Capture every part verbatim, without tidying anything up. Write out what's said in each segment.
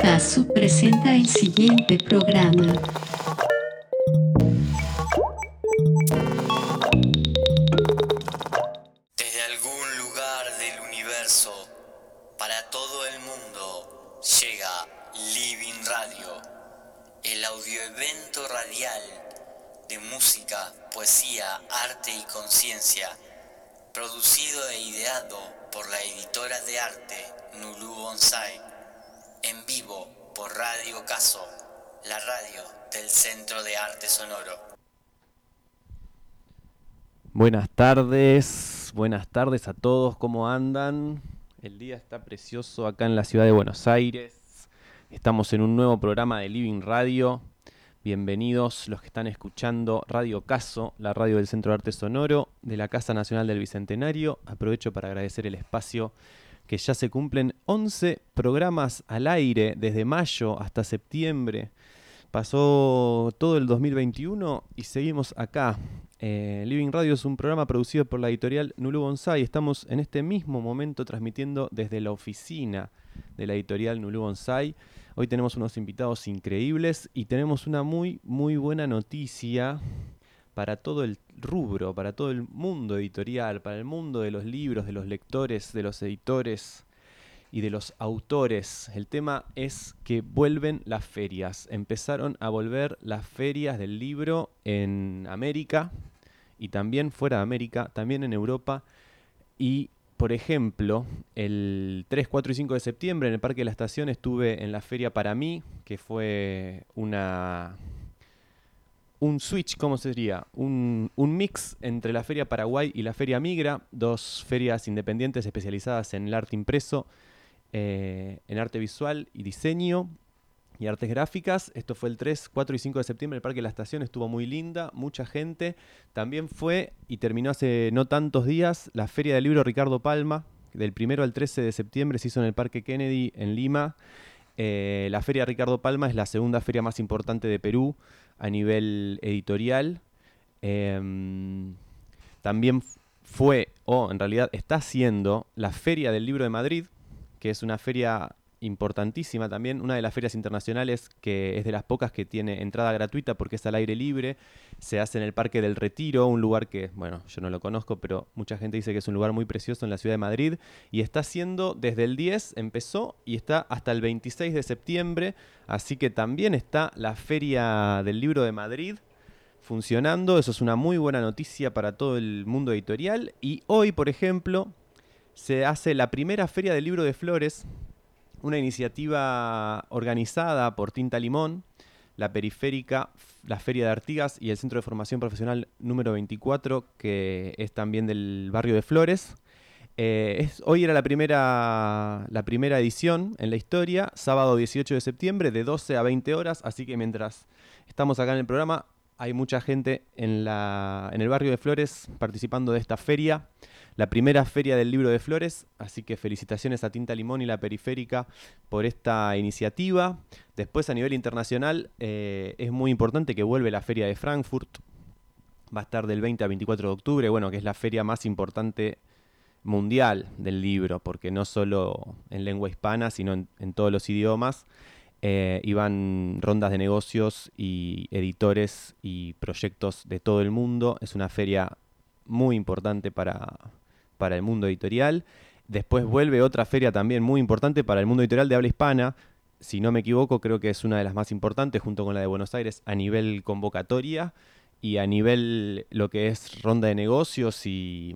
Caso presenta el siguiente programa. Desde algún lugar del universo, para todo el mundo, llega Living Radio, el audioevento radial de música, poesía, arte y conciencia, producido e ideado por la editora de arte Nulú Bonsai, en vivo por Radio Caso, la radio del Centro de Arte Sonoro. Buenas tardes, buenas tardes a todos, ¿cómo andan? El día está precioso acá en la ciudad de Buenos Aires. Estamos en un nuevo programa de Living Radio. Bienvenidos los que están escuchando Radio Caso, la radio del Centro de Arte Sonoro, de la Casa Nacional del Bicentenario. Aprovecho para agradecer el espacio, que ya se cumplen once programas al aire desde mayo hasta septiembre. Pasó todo el dos mil veintiuno y seguimos acá. Eh, Living Radio es un programa producido por la editorial Nulú Bonsai. Estamos en este mismo momento transmitiendo desde la oficina de la editorial Nulú Bonsai. Hoy tenemos unos invitados increíbles y tenemos una muy, muy buena noticia para todo el rubro, para todo el mundo editorial, para el mundo de los libros, de los lectores, de los editores y de los autores. El tema es que vuelven las ferias. Empezaron a volver las ferias del libro en América y también fuera de América, también en Europa. Y, por ejemplo, el tres, cuatro y cinco de septiembre en el Parque de la Estación estuve en la Feria Para Mí, que fue una... un switch, ¿cómo sería? Un, un mix entre la Feria Paraguay y la Feria Migra, dos ferias independientes especializadas en el arte impreso, eh, en arte visual y diseño y artes gráficas. Esto fue el tres, cuatro y cinco de septiembre, el Parque de la Estación estuvo muy linda, mucha gente. También fue, y terminó hace no tantos días, la Feria del Libro Ricardo Palma, del primero al trece de septiembre se hizo en el Parque Kennedy en Lima. Eh, la Feria Ricardo Palma es la segunda feria más importante de Perú a nivel editorial. Eh, también fue, o en realidad está siendo, la Feria del Libro de Madrid, que es una feria importantísima también, una de las ferias internacionales que es de las pocas que tiene entrada gratuita porque es al aire libre. Se hace en el Parque del Retiro, un lugar que, bueno, yo no lo conozco, pero mucha gente dice que es un lugar muy precioso en la ciudad de Madrid, y está haciendo desde el diez, empezó, y está hasta el veintiséis de septiembre, así que también está la Feria del Libro de Madrid funcionando. Eso es una muy buena noticia para todo el mundo editorial. Y hoy, por ejemplo, se hace la primera Feria del Libro de Flores, una iniciativa organizada por Tinta Limón, la Periférica, la Feria de Artigas y el Centro de Formación Profesional número veinticuatro, que es también del barrio de Flores. Eh, es, hoy era la primera, la primera edición en la historia, sábado dieciocho de septiembre, de doce a veinte horas, así que mientras estamos acá en el programa, hay mucha gente en, la, en el barrio de Flores participando de esta feria, la primera feria del libro de Flores, así que felicitaciones a Tinta Limón y la Periférica por esta iniciativa. Después, a nivel internacional, eh, es muy importante que vuelve la Feria de Frankfurt, va a estar del veinte al veinticuatro de octubre, bueno, que es la feria más importante mundial del libro, porque no solo en lengua hispana, sino en, en todos los idiomas. Eh, y van rondas de negocios y editores y proyectos de todo el mundo. Es una feria muy importante para, para el mundo editorial. Después vuelve otra feria también muy importante para el mundo editorial de habla hispana. Si no me equivoco, creo que es una de las más importantes, junto con la de Buenos Aires, a nivel convocatoria y a nivel lo que es ronda de negocios y...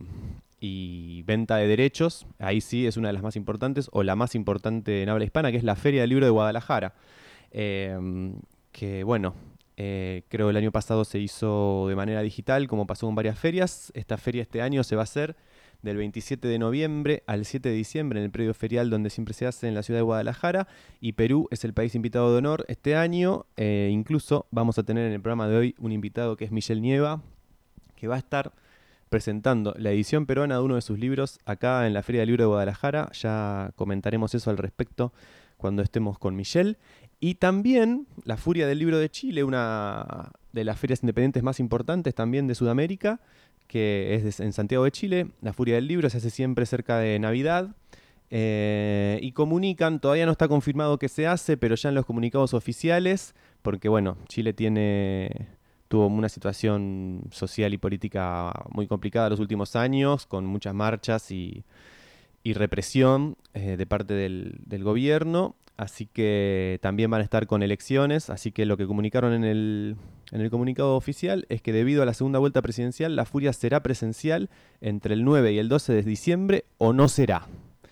y venta de derechos. Ahí sí es una de las más importantes, o la más importante en habla hispana, que es la Feria del Libro de Guadalajara, eh, que bueno, eh, creo el año pasado se hizo de manera digital, como pasó con varias ferias. Esta feria este año se va a hacer del veintisiete de noviembre al siete de diciembre en el predio ferial donde siempre se hace en la ciudad de Guadalajara, y Perú es el país invitado de honor este año. Eh, incluso vamos a tener en el programa de hoy un invitado que es Michel Nieva, que va a estar presentando la edición peruana de uno de sus libros acá en la Feria del Libro de Guadalajara. Ya comentaremos eso al respecto cuando estemos con Michel. Y también la Furia del Libro de Chile, una de las ferias independientes más importantes también de Sudamérica, que es en Santiago de Chile. La Furia del Libro se hace siempre cerca de Navidad. Eh, y comunican, todavía no está confirmado que se hace, pero ya en los comunicados oficiales, porque bueno, Chile tiene, tuvo una situación social y política muy complicada los últimos años, con muchas marchas y, y represión eh, de parte del, del gobierno, así que también van a estar con elecciones, así que lo que comunicaron en el, en el comunicado oficial es que debido a la segunda vuelta presidencial, la Furia será presencial entre el nueve y el doce de diciembre o no será.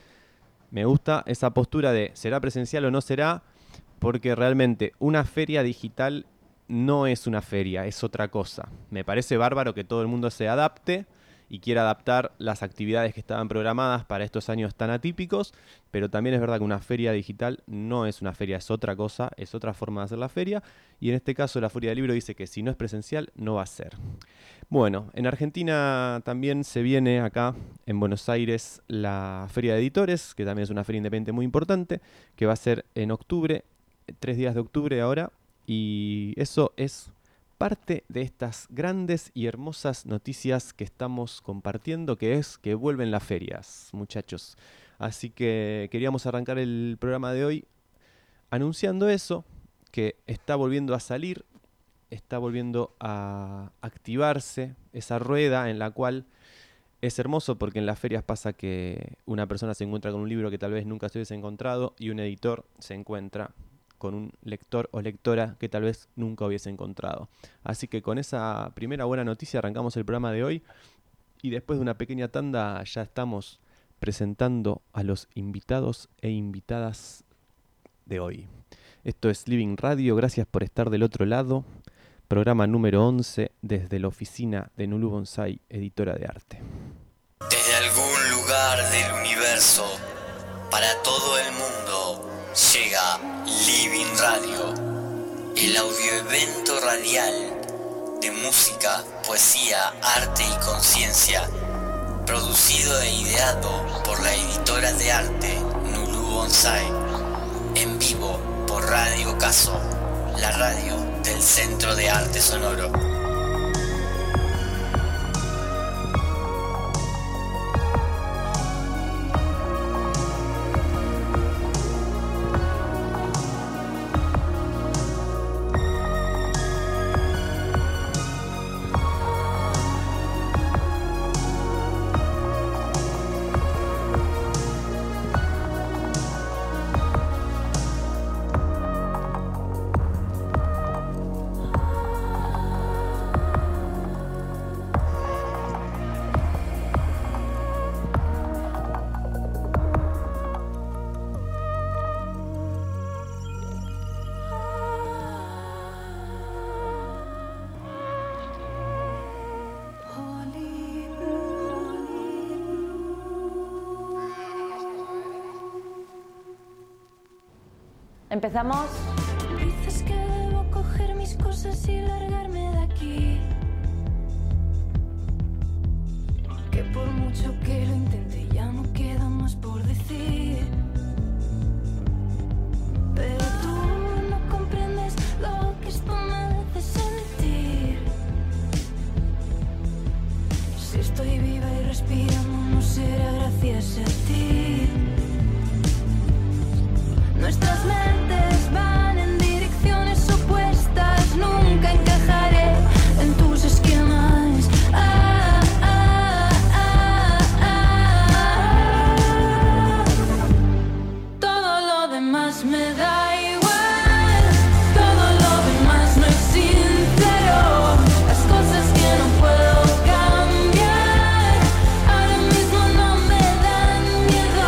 Me gusta esa postura de será presencial o no será, porque realmente una feria digital no es una feria, es otra cosa. Me parece bárbaro que todo el mundo se adapte y quiera adaptar las actividades que estaban programadas para estos años tan atípicos, pero también es verdad que una feria digital no es una feria, es otra cosa, es otra forma de hacer la feria, y en este caso la Feria del Libro dice que si no es presencial, no va a ser. Bueno, en Argentina también se viene acá, en Buenos Aires, la Feria de Editores, que también es una feria independiente muy importante, que va a ser en octubre, tres días de octubre ahora, y eso es parte de estas grandes y hermosas noticias que estamos compartiendo, que es que vuelven las ferias, muchachos. Así que queríamos arrancar el programa de hoy anunciando eso, que está volviendo a salir, está volviendo a activarse esa rueda en la cual es hermoso, porque en las ferias pasa que una persona se encuentra con un libro que tal vez nunca se hubiese encontrado y un editor se encuentra con un lector o lectora que tal vez nunca hubiese encontrado. Así que con esa primera buena noticia arrancamos el programa de hoy, y después de una pequeña tanda ya estamos presentando a los invitados e invitadas de hoy. Esto es Living Radio, gracias por estar del otro lado. Programa número once desde la oficina de Nulú Bonsai, editora de arte. Desde algún lugar del universo, para todo el mundo, llega Living Radio, el audioevento radial de música, poesía, arte y conciencia, producido e ideado por la editora de arte Nulú Bonsai, en vivo por Radio Caso, la radio del Centro de Arte Sonoro. ¿Empezamos? Dices que debo coger mis cosas y largarme de aquí, que por mucho que lo intente ya no queda más por decir, pero tú no comprendes lo que esto me hace sentir. Si estoy viva y respirando no será gracias a ti. Nuestras mentes van en direcciones opuestas, nunca encajaré en tus esquemas. Ah, ah, ah, ah, ah. Todo lo demás me da igual, todo lo demás no es sincero, las cosas que no puedo cambiar ahora mismo no me dan miedo.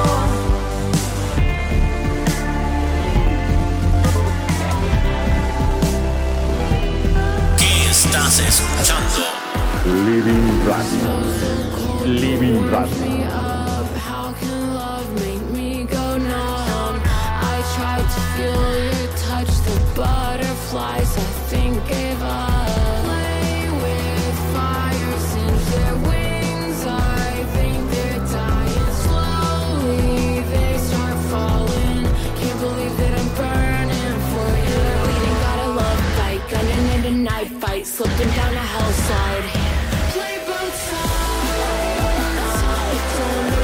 Estás escuchando Living Radio. Living Radio. How can love make me go numb? I tried to feel your touch, the butterflies I think gave up. Play with fire since their wings, I think they're dying slowly. They start falling, can't believe that I'm burning for you. Bleeding, got a love fight, gunning in a knife fight, slipping down a hellside. Play both sides. Don't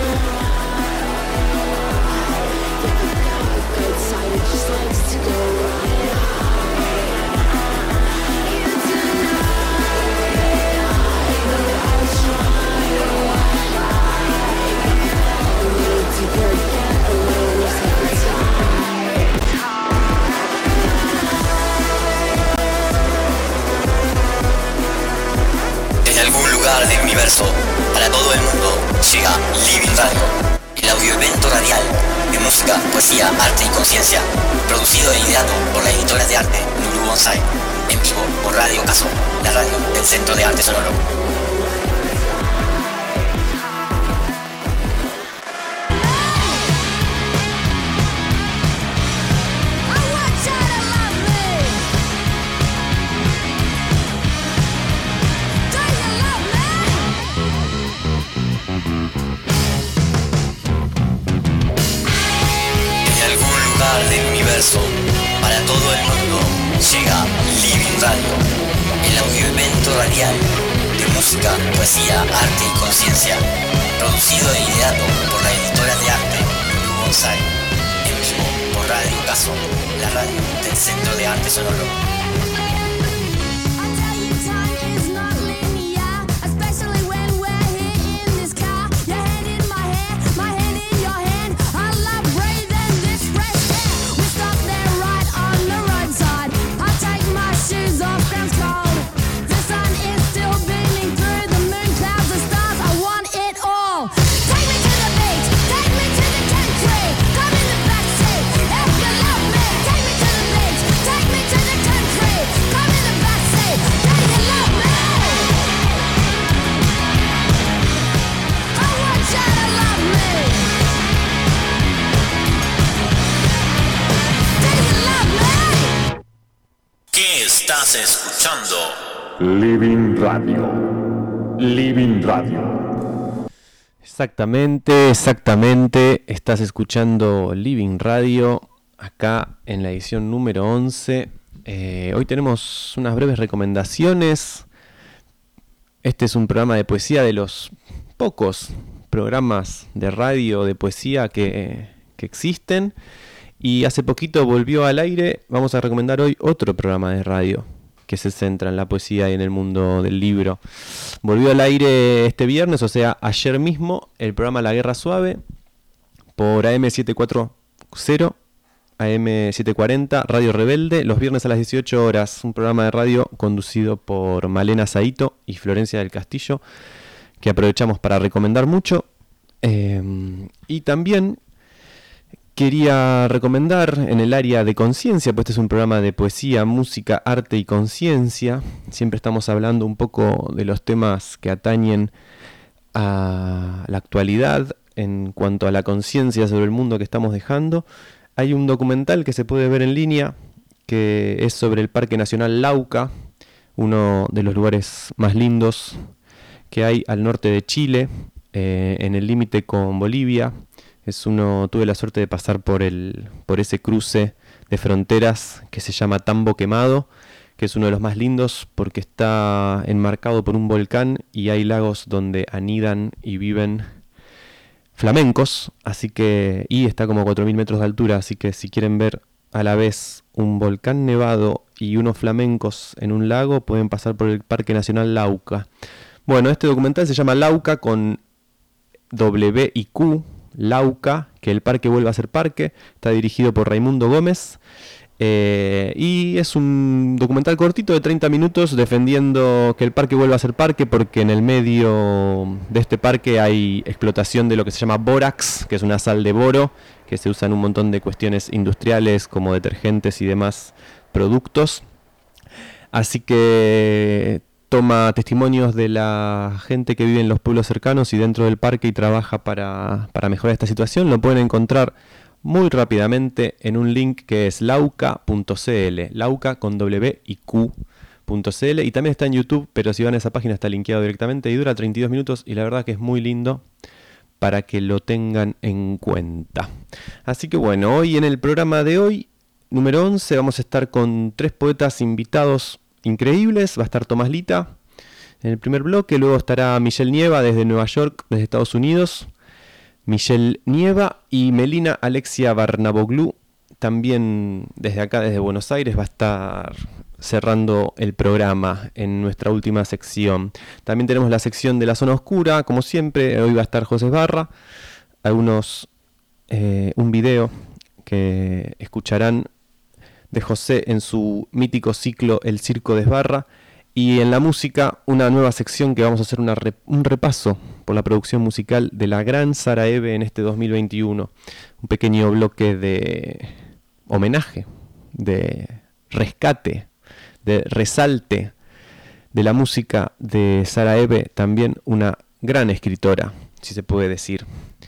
llega Living Radio, el audioevento radial de música, poesía, arte y conciencia, producido e ideado por la editora de arte Lulu Bonsai, en vivo por Radio Caso, la radio del Centro de Arte Sonoro. Del universo, para todo el mundo, llega Living Radio, el audioevento radial de música, poesía, arte y conciencia, producido e ideado por la editora de arte Lulu Bonsai, en vivo por Radio Caso, la radio del Centro de Arte Sonoro. Estás escuchando Living Radio. Living Radio. Exactamente, exactamente. Estás escuchando Living Radio acá en la edición número once. Eh, hoy tenemos unas breves recomendaciones. Este es un programa de poesía, de los pocos programas de radio de poesía que, que existen. Y hace poquito volvió al aire. Vamos a recomendar hoy otro programa de radio que se centra en la poesía y en el mundo del libro. Volvió al aire este viernes, o sea, ayer mismo, el programa La Guerra Suave por A M setecientos cuarenta, A M setecientos cuarenta, Radio Rebelde, los viernes a las dieciocho horas. Un programa de radio conducido por Malena Saito y Florencia del Castillo, que aprovechamos para recomendar mucho. Eh, y también quería recomendar en el área de conciencia, pues este es un programa de poesía, música, arte y conciencia. Siempre estamos hablando un poco de los temas que atañen a la actualidad en cuanto a la conciencia sobre el mundo que estamos dejando. Hay un documental que se puede ver en línea que es sobre el Parque Nacional Lauca, uno de los lugares más lindos que hay al norte de Chile, eh, en el límite con Bolivia. Es uno, tuve la suerte de pasar por el, por ese cruce de fronteras que se llama Tambo Quemado, que es uno de los más lindos porque está enmarcado por un volcán y hay lagos donde anidan y viven flamencos, así que, y está como a cuatro mil metros de altura, así que si quieren ver a la vez un volcán nevado y unos flamencos en un lago, pueden pasar por el Parque Nacional Lauca. Bueno, este documental se llama Lauca con W y Q, Lauca, que el parque vuelva a ser parque. Está dirigido por Raimundo Gómez, eh, y es un documental cortito de treinta minutos defendiendo que el parque vuelva a ser parque, porque en el medio de este parque hay explotación de lo que se llama bórax, que es una sal de boro que se usa en un montón de cuestiones industriales como detergentes y demás productos. Así que toma testimonios de la gente que vive en los pueblos cercanos y dentro del parque y trabaja para, para mejorar esta situación. Lo pueden encontrar muy rápidamente en un link que es lauca punto c l, lauca con W y Q punto c l, y también está en YouTube, pero si van a esa página está linkeado directamente y dura treinta y dos minutos y la verdad que es muy lindo para que lo tengan en cuenta. Así que bueno, hoy en el programa de hoy, número once, vamos a estar con tres poetas invitados increíbles. Va a estar Tomás Lita en el primer bloque, luego estará Michelle Nieva desde Nueva York, desde Estados Unidos, Michelle Nieva, y Melina Alexia Barnaboglou también desde acá, desde Buenos Aires, va a estar cerrando el programa en nuestra última sección. También tenemos la sección de la zona oscura, como siempre. Hoy va a estar José Esbarra, algunos eh, un video que escucharán de José en su mítico ciclo El Circo de Esbarra, Y en la música, una nueva sección que vamos a hacer una re- un repaso por la producción musical de la gran Sara Eve en este dos mil veintiuno. Un pequeño bloque de homenaje, de rescate, de resalte de la música de Sara Eve, también una gran escritora, si se puede decir.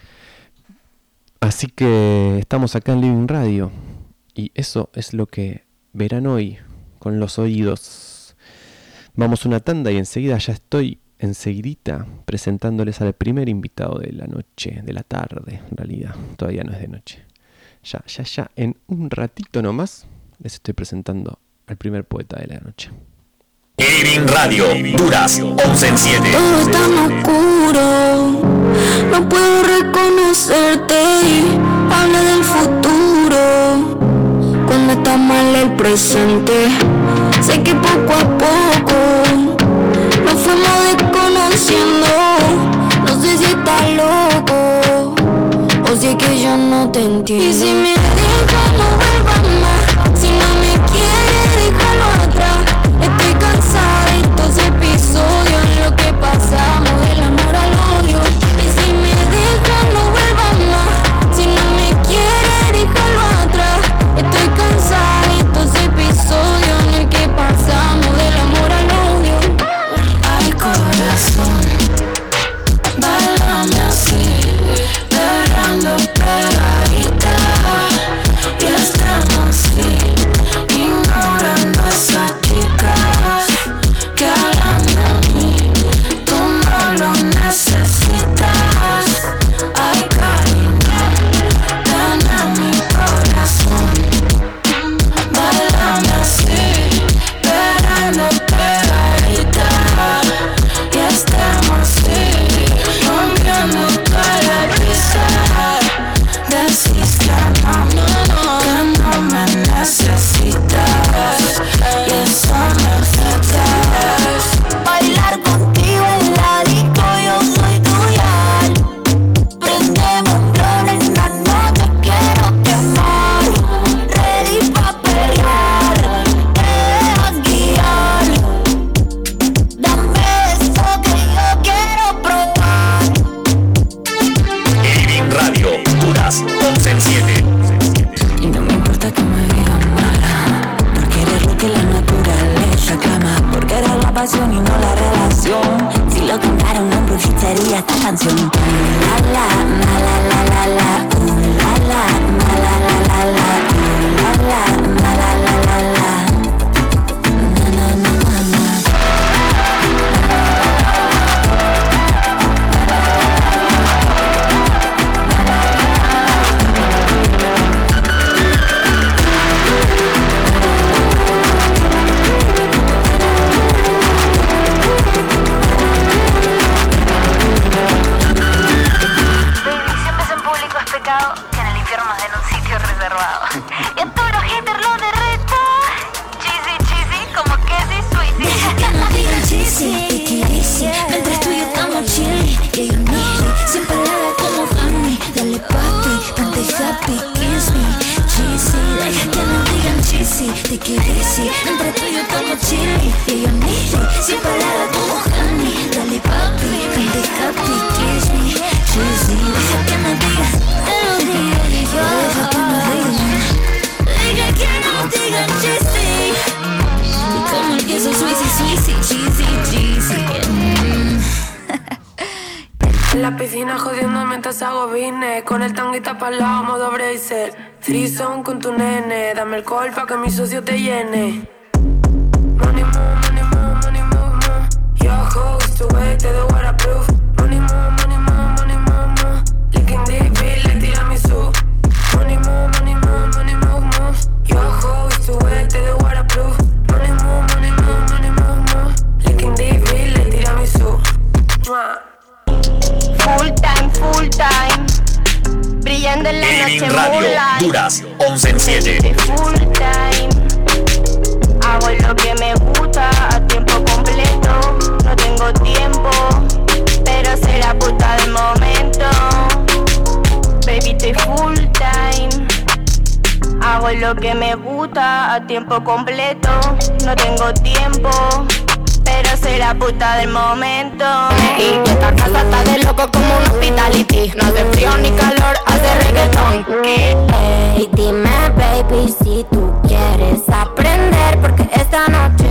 Así que estamos acá en Living Radio y eso es lo que verán hoy con los oídos. Vamos a una tanda y enseguida ya estoy, enseguidita, presentándoles al primer invitado de la noche, de la tarde, en realidad, todavía no es de noche. Ya, ya, ya, en un ratito nomás les estoy presentando al primer poeta de la noche. Living Radio, Duras, once en siete. Todo es tan oscuro, no puedo reconocerte y habla del futuro. Cuando está mal el presente, sé que poco a poco nos fuimos desconociendo. No sé si estás loco o si es que yo no te entiendo. Y si me dejas no vuelvas más, si no me quieres déjalo atrás. Estoy cansada de estos episodios, lo que pasamos del amor al odio. Y si me dejas no vuelvas más, si no me quieres déjalo atrás. Estoy cansada de estos episodios en el que pasamos del amor al odio. Ay, corazón, bálame así, berrando pegadita. Y estamos así, ignorando a esas chicas que hablan de mí. Tú no lo necesitas. Ay, cariño, gana mi corazón. Bálame así, esperando pegadita. Y estamos así, rompiendo toda la risa. Decís que no, que no me necesitas. Y eso me afecta. Bailar contigo en la disco, yo soy tuya. Prendemos un blon en la noche, quiero quemar. Ready pa' pelear, te dejas guiar. Dame eso que yo quiero probar. Living Radio, Duras, once en siete. Y no me importa que me digan mala, porque eres lo que la naturaleza clama. Porque eres la pasión y no la relación. Si lo cantara una brujería esta canción. La la, la la la la la, la la, la la la la la, la la, la la la la la. Na na na na na. Que en el infierno nos den un sitio reservado. Y a todos los haters los derrito. Cheesy, cheesy, como Casey Sweetie. Que no digan cheesy, take it easy. Mientras tú y yo estamos chilly, que yo need sin palabras como honey. Dale papi, ponte happy, kiss me. Cheesy, deja que no digan cheesy, take it easy. Mientras tú y yo estamos chilly, que yo need sin palabras como honey. Dale papi, ponte happy, kiss me. Cheesy, deja que no digan. Deja que no digan, deja que no digan cheesy. Y como el queso sweezy, sweezy, cheesy, cheesy. En la piscina jodiendo mientras hago business. Con el tanguita para el lado, modo bracer. Threesome con tu nene. Dame alcohol pa' que mi socio te llene. Money move, money move, money move, move. Your host to wait, te doy waterproof. Money move, money move, money move, move. Licking deep, le tira mi su. Money move, money move, money move, move. Your host to wait, te doy waterproof. Money move, money move, money move, move. Licking deep, le tira mi su. Full time, full time. Brillando en la Living noche, Radio, moonlight. Duras, once en siete. Full time. Hago lo que me gusta a tiempo completo. No tengo tiempo, pero sé la puta del momento. Baby, estoy full time. Hago lo que me gusta a tiempo completo. No tengo tiempo, soy la puta del momento. Y esta casa está de loco como un hospitality. No hace frío ni calor, hace reggaetón. Hey, dime baby si tú quieres aprender, porque esta noche,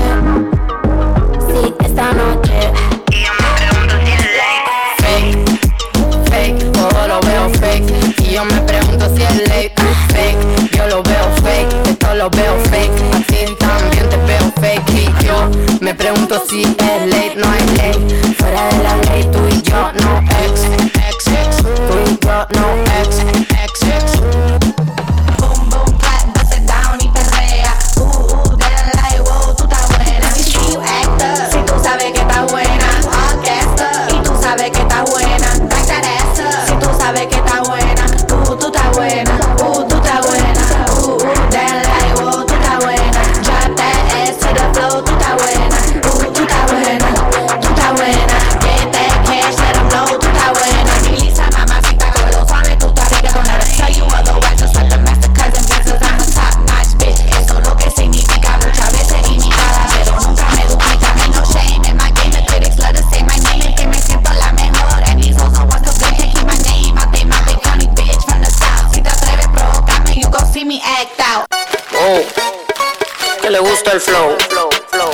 sí, esta noche. Y yo me pregunto si es late. Fake, fake, todo lo veo fake. Y yo me pregunto si es late. Fake, yo lo veo fake, esto lo veo fake. A ti también te veo fake. Y yo me pregunto si es late, no es late. Fuera de la ley, tú y yo no ex, ex, ex. Tú y yo no ex, ex, ex. Boom, boom, clap, bust it down y perrea. Uh, uh, dale like, wow, tú estás buena. Si you act up, si tú sabes que estás buena. All gassed up, y tú sabes que estás buena. Back that ass up, si tú sabes que estás buena. Uh, tú estás buena, uh, tú estás buena. Uh, uh, dale like, wow, tú estás buena. Drop that ass to the floor, tú estás buena. Uh, tú estás buena, tú estás buena. Get that cash, let them know, tú estás buena. Lisa, mamacita, con los suave, tú estás rica con la reza. You otherwise just like the master cousin because I'm a top notch bitch. Eso es lo que significa muchas veces imitada, pero nunca me duplica. Ain't no shame in my game, the critics love to say my name. Es que me siento la mejor, and these hoes don't want to blame. Can't keep my name out, they my big funny bitch from the south. Si te atreves a provocarme, you gon' see me act out. Oh, que le gusta el flow, flow, flow.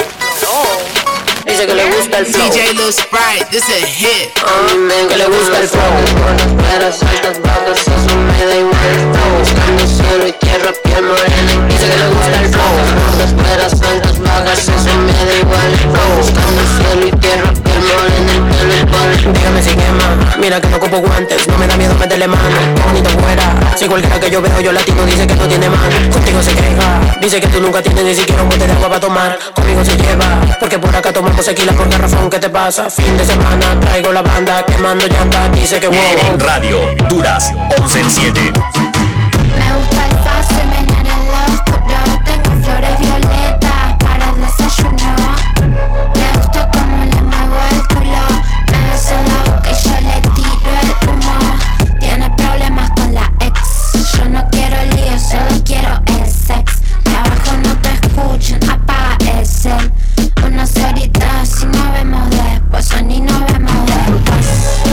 Dice que le gusta el flow. D J Lil Sprite, this a hit. A mí me que le gusta el flow. Buenas peras, altas, bajas, eso me da igual. Está buscando cielo y tierra, piel morena. Dice que le gusta el flow. Buenas peras, altas, bajas, eso me da igual. Está buscando cielo y tierra, piel morena, el pelo igual. Dígame si quema, mira que no ocupo guantes. No me da miedo meterle mano, qué bonito fuera. Si cualquiera que yo veo yo latino dice que no tiene mano. Contigo se queja, dice que tú nunca tienes ni siquiera un bote de agua para tomar. Conmigo se lleva, porque por acá tomamos tequila por garrafón. ¿Qué te pasa? Fin de semana traigo la banda quemando llanta. Dice que wow. En radio, Duras, once en siete. Me gusta el fácil, me en el oscuro. Tengo flores violetas para el desayuno. Me gusta como le muevo el culo. Me beso en la boca y yo le tiro el humo. Tiene problemas con la ex. Yo no quiero lío, solo quiero el sex. De abajo no te escuchan, apaga el cel. Unas horitas y nos vemos después, y nos vemos después.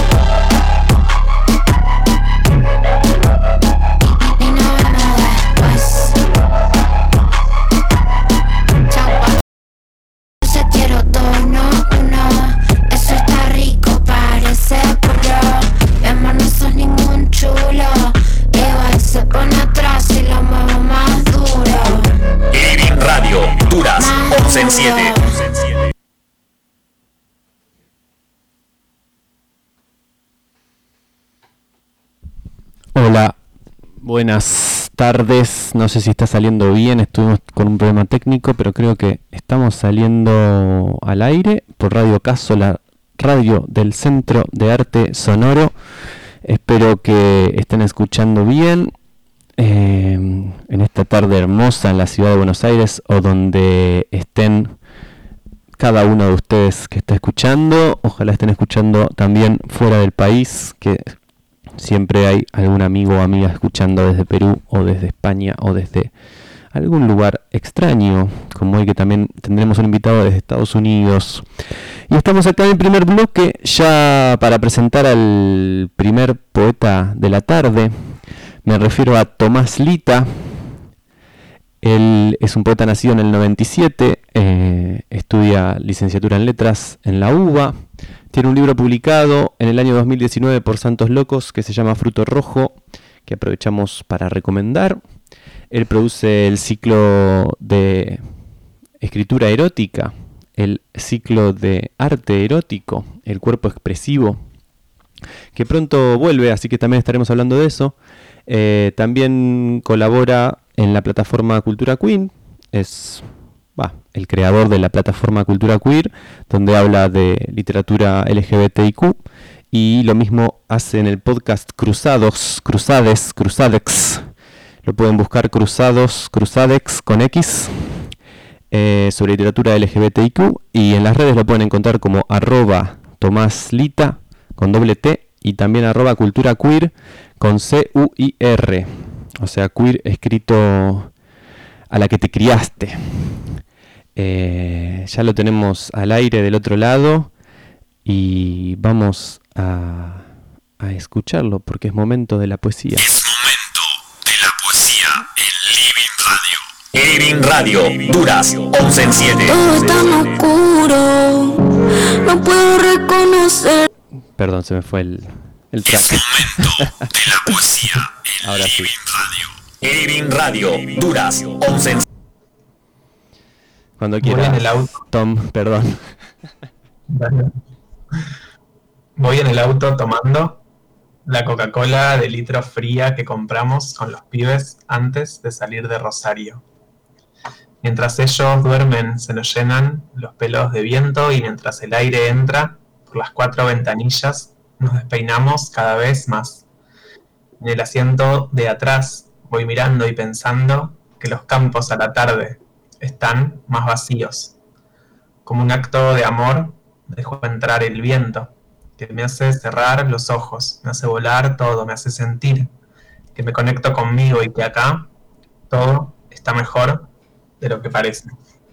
Y nos vemos después. Chau, se quiero dos, no uno. Eso está rico, parece puro. Mi amor, no sos ningún chulo. Igual se pone atrás y lo muevo más duro. En radio, Duras, once en siete. Hola, buenas tardes. No sé si está saliendo bien, estuvimos con un problema técnico, pero creo que estamos saliendo al aire por Radio Caso, la radio del Centro de Arte Sonoro. Espero que estén escuchando bien eh, en esta tarde hermosa en la ciudad de Buenos Aires o donde estén cada uno de ustedes que está escuchando. Ojalá estén escuchando también fuera del país, que siempre hay algún amigo o amiga escuchando desde Perú o desde España o desde algún lugar extraño, como hoy que también tendremos un invitado desde Estados Unidos. Y estamos acá en el primer bloque ya para presentar al primer poeta de la tarde. Me refiero a Tomás Lita. Él es un poeta nacido en el noventa y siete, eh, estudia licenciatura en letras en la U B A. Tiene un libro publicado en el año dos mil diecinueve por Santos Locos que se llama Fruto Rojo, que aprovechamos para recomendar. Él produce el ciclo de escritura erótica, el ciclo de arte erótico, el cuerpo expresivo, que pronto vuelve, así que también estaremos hablando de eso. Eh, también colabora en la plataforma Cultura Queen, es bah, el creador de la plataforma Cultura Queer, donde habla de literatura L G B T I Q, y lo mismo hace en el podcast Cruzados, Cruzades, Cruzadex. Lo pueden buscar Cruzados, Cruzadex con X, eh, sobre literatura L G B T I Q, y en las redes lo pueden encontrar como arroba Tomás Lita con doble T y también arroba Cultura Queer con C U I R, o sea, queer escrito a la que te criaste. Eh, ya lo tenemos al aire del otro lado y vamos a, a escucharlo porque es momento de la poesía. Es momento de la poesía en Living Radio. Living Radio, Duras once en siete. Todo es tan oscuro, no puedo reconocer. Perdón, se me fue el, el traje. Es momento de la poesía en Ahora sí. Living Radio. Living Radio, Duras once en siete. Cuando Voy quieras, en el auto. Tom, perdón. Voy en el auto tomando la Coca-Cola de litro fría que compramos con los pibes antes de salir de Rosario. Mientras ellos duermen, se nos llenan los pelos de viento y mientras el aire entra por las cuatro ventanillas, nos despeinamos cada vez más. En el asiento de atrás voy mirando y pensando que los campos a la tarde están más vacíos. Como un acto de amor, dejo entrar el viento, que me hace cerrar los ojos, me hace volar todo, me hace sentir que me conecto conmigo y que acá todo está mejor de lo que parece.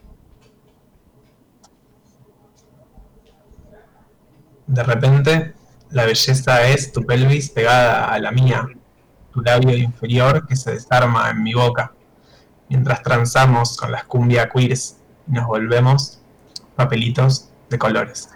De repente, la belleza es tu pelvis pegada a la mía, tu labio inferior que se desarma en mi boca, mientras transamos con las cumbia queers y nos volvemos papelitos de colores.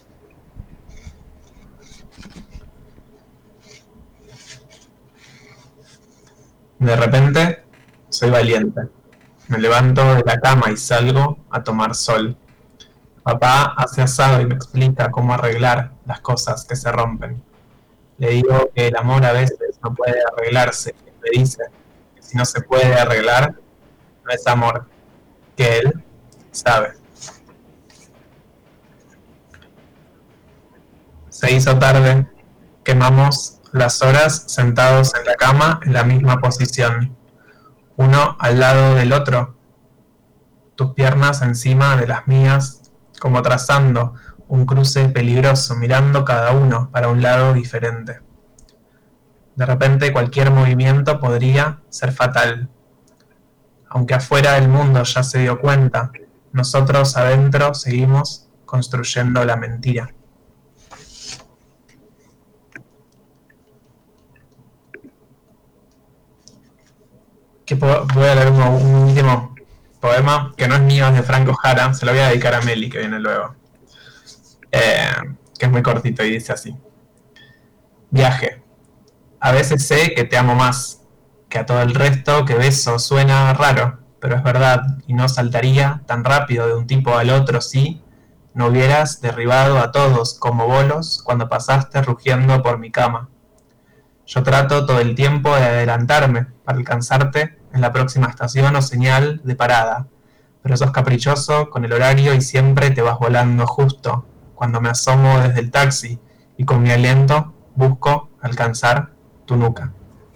De repente, soy valiente. Me levanto de la cama y salgo a tomar sol. Papá hace asado y me explica cómo arreglar las cosas que se rompen. Le digo que el amor a veces no puede arreglarse. Me dice que si no se puede arreglar, no es amor, que él sabe. Se hizo tarde, quemamos las horas sentados en la cama en la misma posición, uno al lado del otro, tus piernas encima de las mías, como trazando un cruce peligroso, mirando cada uno para un lado diferente. De repente cualquier movimiento podría ser fatal. Aunque afuera el mundo ya se dio cuenta, nosotros adentro seguimos construyendo la mentira. Que po- voy a leer un, un último poema que no es mío, es de Franco Jara, se lo voy a dedicar a Meli, que viene luego. Eh, que es muy cortito y dice así. Viaje. A veces sé que te amo más que a todo el resto, que beso suena raro, pero es verdad, y no saltaría tan rápido de un tipo al otro si no hubieras derribado a todos como bolos cuando pasaste rugiendo por mi cama. Yo trato todo el tiempo de adelantarme para alcanzarte en la próxima estación o señal de parada, pero sos caprichoso con el horario y siempre te vas volando justo cuando me asomo desde el taxi y con mi aliento busco alcanzar tu nuca.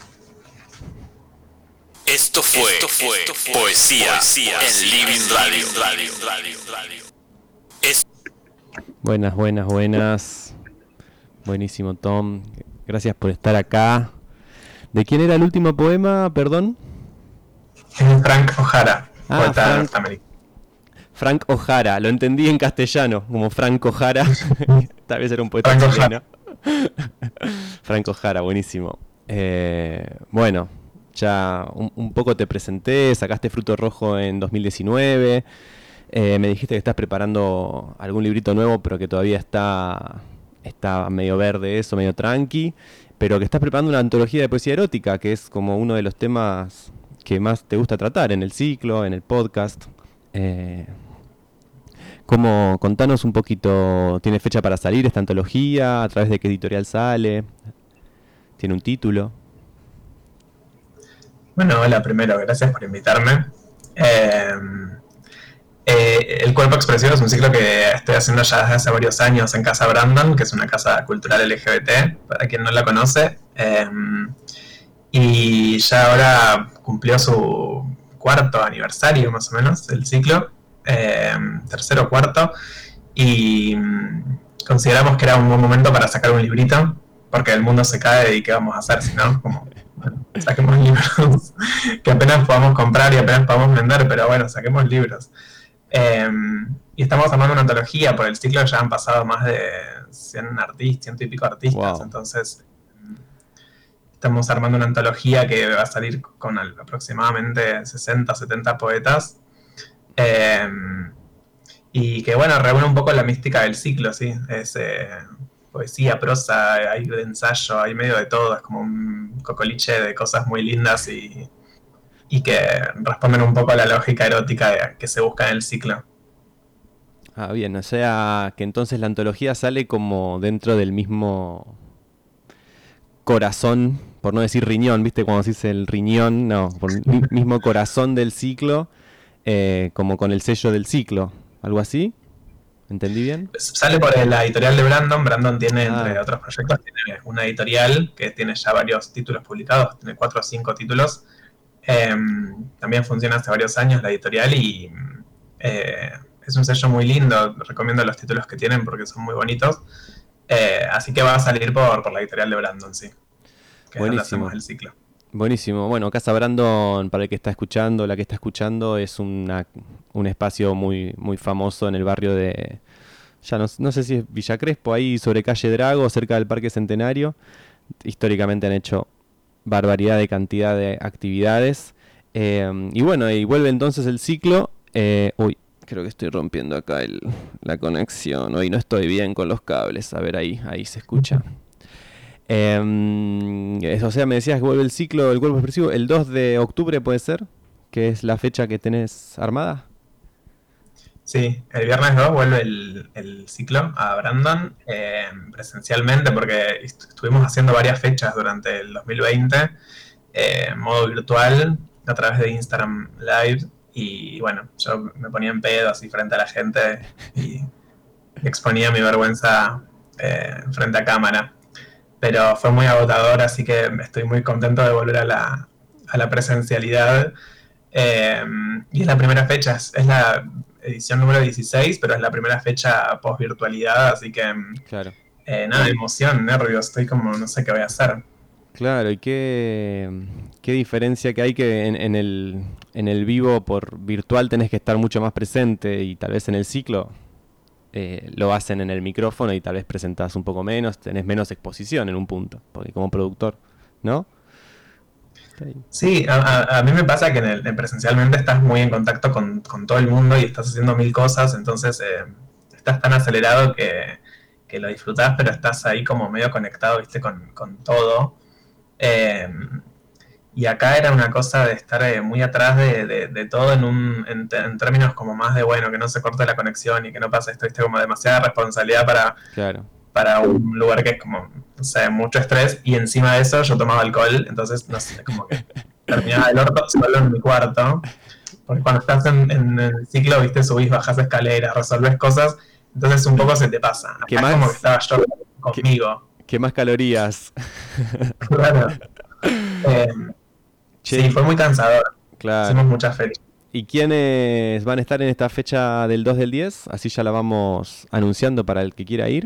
Esto fue, Esto fue, Esto fue poesía, poesía en Living Radio. Radio, Radio, Radio. Es... Buenas, buenas, buenas. Buenísimo, Tom. Gracias por estar acá. ¿De quién era el último poema, perdón? Es de Frank O'Hara, Ah, poeta de Frank. Norteamérica. Frank O'Hara, lo entendí en castellano, como Frank O'Hara. Tal vez era un poeta Frank chileno. Frank O'Hara, buenísimo. Eh, bueno, ya un, un poco te presenté, sacaste Fruto Rojo en dos mil diecinueve. Eh, me dijiste que estás preparando algún librito nuevo, pero que todavía está, está medio verde eso, medio tranqui. Pero que estás preparando una antología de poesía erótica, que es como uno de los temas que más te gusta tratar en el ciclo, en el podcast. Eh, ¿cómo, contanos un poquito, ¿tiene fecha para salir esta antología? ¿A través de qué editorial sale? ¿Tiene un título? Bueno, hola, primero, gracias por invitarme. Eh, eh, El Cuerpo Expresivo es un ciclo que estoy haciendo ya desde hace varios años en Casa Brandon, que es una casa cultural L G B T, para quien no la conoce. Eh, y ya ahora cumplió su cuarto aniversario, más o menos, el ciclo, eh, tercero o cuarto, y mm, consideramos que era un buen momento para sacar un librito, porque el mundo se cae y qué vamos a hacer si no, como, bueno, saquemos libros que apenas podamos comprar y apenas podamos vender, pero bueno, saquemos libros. Eh, y estamos armando una antología. Por el ciclo ya han pasado más de cien artistas, ciento y pico artistas. Wow. Entonces estamos armando una antología que va a salir con aproximadamente sesenta, setenta poetas. Eh, y que bueno, reúne un poco la mística del ciclo, ¿sí? Es eh, poesía, prosa, hay de ensayo, hay medio de todo. Es como un cocoliche de cosas muy lindas y... y que responden un poco a la lógica erótica que se busca en el ciclo. Ah, bien, o sea que entonces la antología sale como dentro del mismo corazón, por no decir riñón, ¿viste? Cuando se dice el riñón, no, por el mismo corazón del ciclo, eh, como con el sello del ciclo, ¿algo así? ¿Entendí bien? Sale por la editorial de Brandon. Brandon tiene, ah. entre otros proyectos, tiene una editorial que tiene ya varios títulos publicados, tiene cuatro o cinco títulos. Eh, también funciona hace varios años la editorial y eh, es un sello muy lindo. Recomiendo los títulos que tienen porque son muy bonitos. Eh, así que va a salir por, por la editorial de Brandon, sí. Que buenísimo. Es donde hacemos el ciclo. Buenísimo. Bueno, Casa Brandon, para el que está escuchando, la que está escuchando, es una, un espacio muy, muy famoso en el barrio de... Ya no, no sé si es Villa Crespo, ahí sobre calle Drago, cerca del Parque Centenario. Históricamente han hecho barbaridad de cantidad de actividades. Eh, y bueno, y vuelve entonces el ciclo. Eh, uy, creo que estoy rompiendo acá el, la conexión. Hoy no estoy bien con los cables. A ver, ahí, ahí se escucha. Eh, o sea, me decías que vuelve el ciclo del cuerpo expresivo el dos de octubre, ¿puede ser? Que es la fecha que tenés armada. Sí, el viernes dos vuelve el, el ciclo a Brandon, eh, presencialmente, porque est- estuvimos haciendo varias fechas durante el dos mil veinte, eh, en modo virtual, a través de Instagram Live, y bueno, yo me ponía en pedo así frente a la gente y exponía mi vergüenza eh, frente a cámara. Pero fue muy agotador, así que estoy muy contento de volver a la, a la presencialidad. Eh, y es la primera fecha, es, es la edición número dieciséis, pero es la primera fecha post-virtualidad, así que claro. eh, nada, emoción, nervios, estoy como no sé qué voy a hacer. Claro, y qué, qué diferencia que hay que en, en, el, en el vivo por virtual tenés que estar mucho más presente y tal vez en el ciclo eh, lo hacen en el micrófono y tal vez presentás un poco menos, tenés menos exposición en un punto, porque como productor, ¿no? Sí, a, a, a mí me pasa que en el, en presencialmente estás muy en contacto con, con todo el mundo y estás haciendo mil cosas, entonces eh, estás tan acelerado que, que lo disfrutás, pero estás ahí como medio conectado, viste, con, con todo. Eh, y acá era una cosa de estar eh, muy atrás de, de, de todo en, un, en, en términos como más de, bueno, que no se corte la conexión y que no pase esto, viste, como demasiada responsabilidad para... Claro. para un lugar que es como, no sé, mucho estrés, y encima de eso yo tomaba alcohol, entonces, no sé, como que terminaba el orto solo en mi cuarto, porque cuando estás en, en el ciclo, viste, subís, bajás escaleras, resolvés cosas, entonces un poco se te pasa. ¿Qué Acá más? Es como que estaba yo conmigo. ¿Qué, qué más calorías? Claro. Eh, sí, fue muy cansador. Claro. Hicimos muchas fechas. ¿Y quiénes van a estar en esta fecha del dos del diez? Así ya la vamos anunciando para el que quiera ir.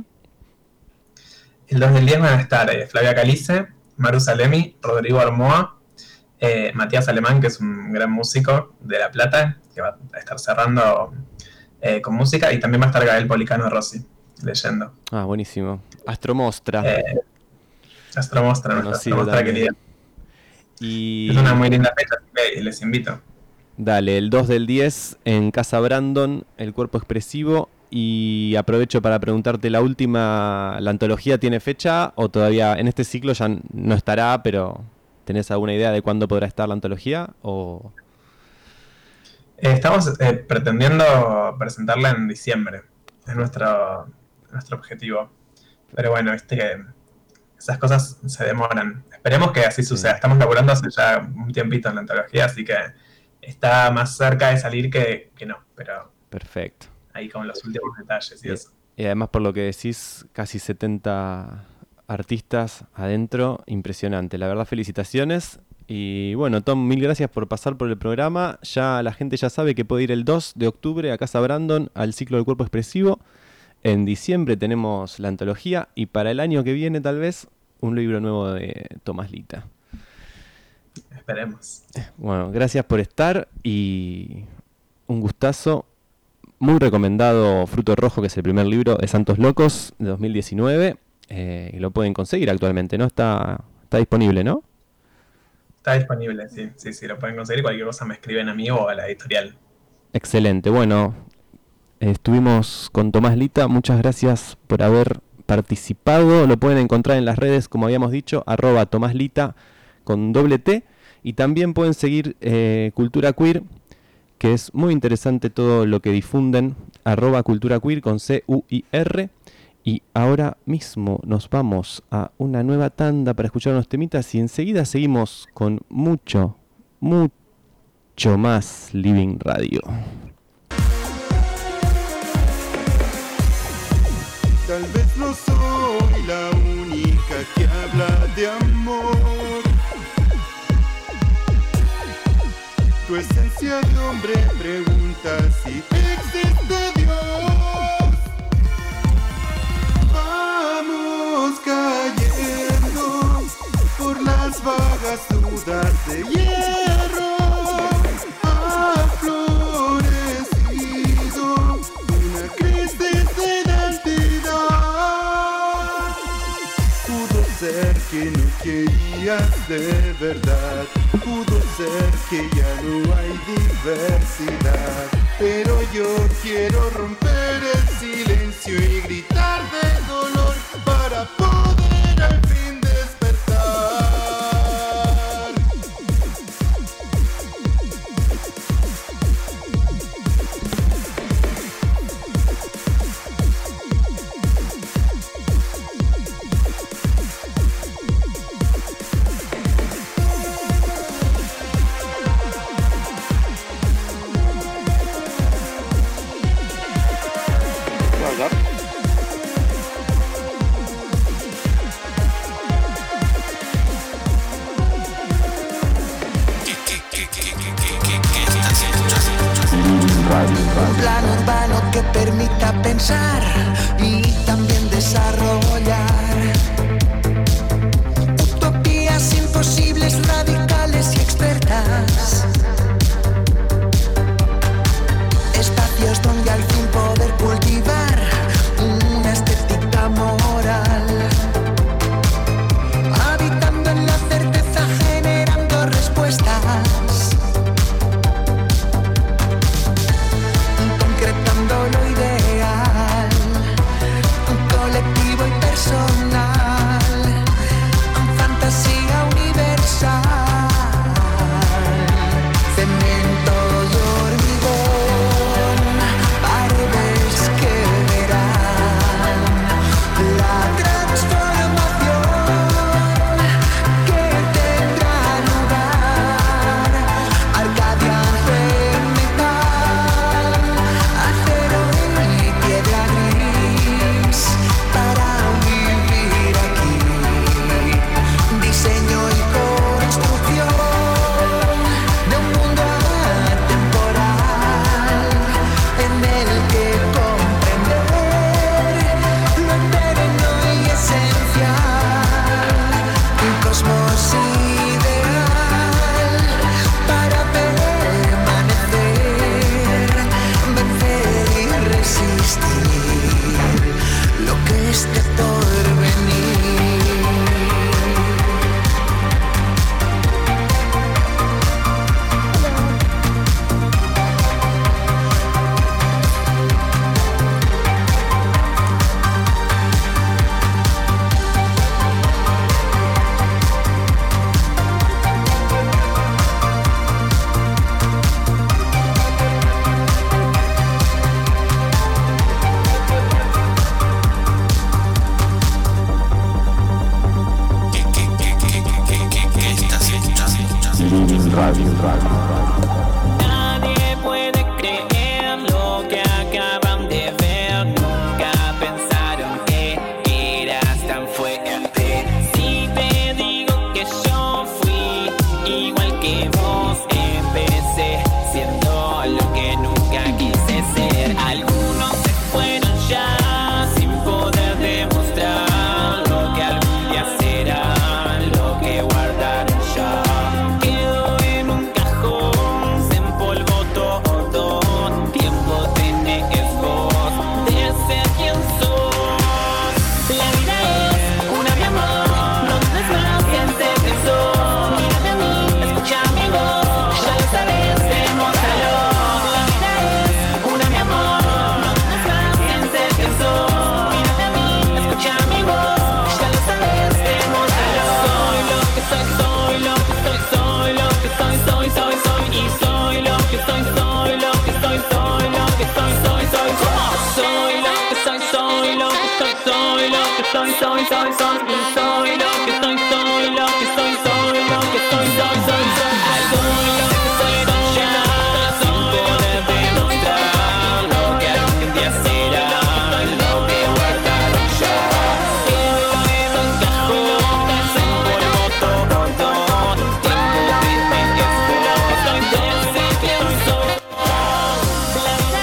El dos del diez van a estar eh, Flavia Calice, Maru Salemi, Rodrigo Armoa, eh, Matías Alemán, que es un gran músico de La Plata, que va a estar cerrando eh, con música, y también va a estar Gael Policano Rossi, leyendo. Ah, buenísimo. Astromostra. Eh, Astromostra, nuestra Astromostra querida. Y... es una muy linda fecha, así que les invito. Dale, el dos del diez en Casa Brandon, El Cuerpo Expresivo. Y aprovecho para preguntarte, ¿la última, la antología tiene fecha o todavía en este ciclo ya no estará, pero tenés alguna idea de cuándo podrá estar la antología? O... Eh, estamos eh, pretendiendo presentarla en diciembre, es nuestro, nuestro objetivo. Pero bueno, viste que esas cosas se demoran. Esperemos que así suceda. Sí. Estamos laburando hace ya un tiempito en la antología, así que está más cerca de salir que, que no, pero... Perfecto. Ahí con los últimos detalles y, y eso. Y además, por lo que decís, casi setenta artistas adentro, impresionante. La verdad, felicitaciones. Y bueno, Tom, mil gracias por pasar por el programa. Ya la gente ya sabe que puede ir el dos de octubre a Casa Brandon al ciclo del Cuerpo Expresivo. En diciembre tenemos la antología y para el año que viene tal vez un libro nuevo de Tomás Lita. Esperemos. Bueno, gracias por estar y un gustazo. muy recomendado Fruto Rojo, que es el primer libro de Santos Locos de dos mil diecinueve, eh, y lo pueden conseguir actualmente, ¿no? Está, está disponible, ¿no? Está disponible, sí, sí, sí, lo pueden conseguir. Cualquier cosa me escriben a mí o a la editorial. Excelente, bueno, estuvimos con Tomás Lita, muchas gracias por haber participado. Lo pueden encontrar en las redes, como habíamos dicho, arroba Tomás Lita con doble T, y también pueden seguir eh, Cultura Queer, que es muy interesante todo lo que difunden, arroba Cultura Queer con C U I R. Y ahora mismo nos vamos a una nueva tanda para escuchar unos temitas y enseguida seguimos con mucho, mucho más Living Radio. Tal vez no soy la única que habla de amor. Tu esencia de hombre pregunta si existe Dios. Vamos cayendo por las vagas dudas de hierro. Ha florecido una crisis de identidad. Pudo ser que no querías de verdad. Pudo ser que ya no hay diversidad. Pero yo quiero romper el silencio y gritar de dolor para poder al fin despertar. Un plan urbano que permita pensar y también desarrollar utopías imposibles, radicales y expertas. Espacios donde al fin poder cultivar una estética moral, habitando en la certeza, generando respuestas. Lo ideal, colectivo y personal, fantasía universal, cemento y hormigón, paredes que verán la transformación que tendrá lugar. Arcadia de metal, acero y piedra gris, para vivir aquí. Diseño y construcción de un mundo atemporal en el que comprender lo eterno y esencial. Un cosmos ideal para permanecer, vencer y resistir lo que esté por venir. Living Radio, Radio, Radio. Nadie puede creer lo que acaban de ver. Nunca pensaron que eras tan fuerte. Si te digo que yo fui igual que vos, empecé siendo lo que nunca quise ser. Algunos se fueron ya sin poder demostrar lo que algún día serán, lo que guardaron ya. Quedó en un cajón soy, soy, soy, soy. Soy lo que soy, soy ya, sin poder demostrar lo que algún día será, lo que guardaron ya. Quedo en un cajón, se empolvó todo, tiempo de esfuerzo, soy de ese quien soy. La vida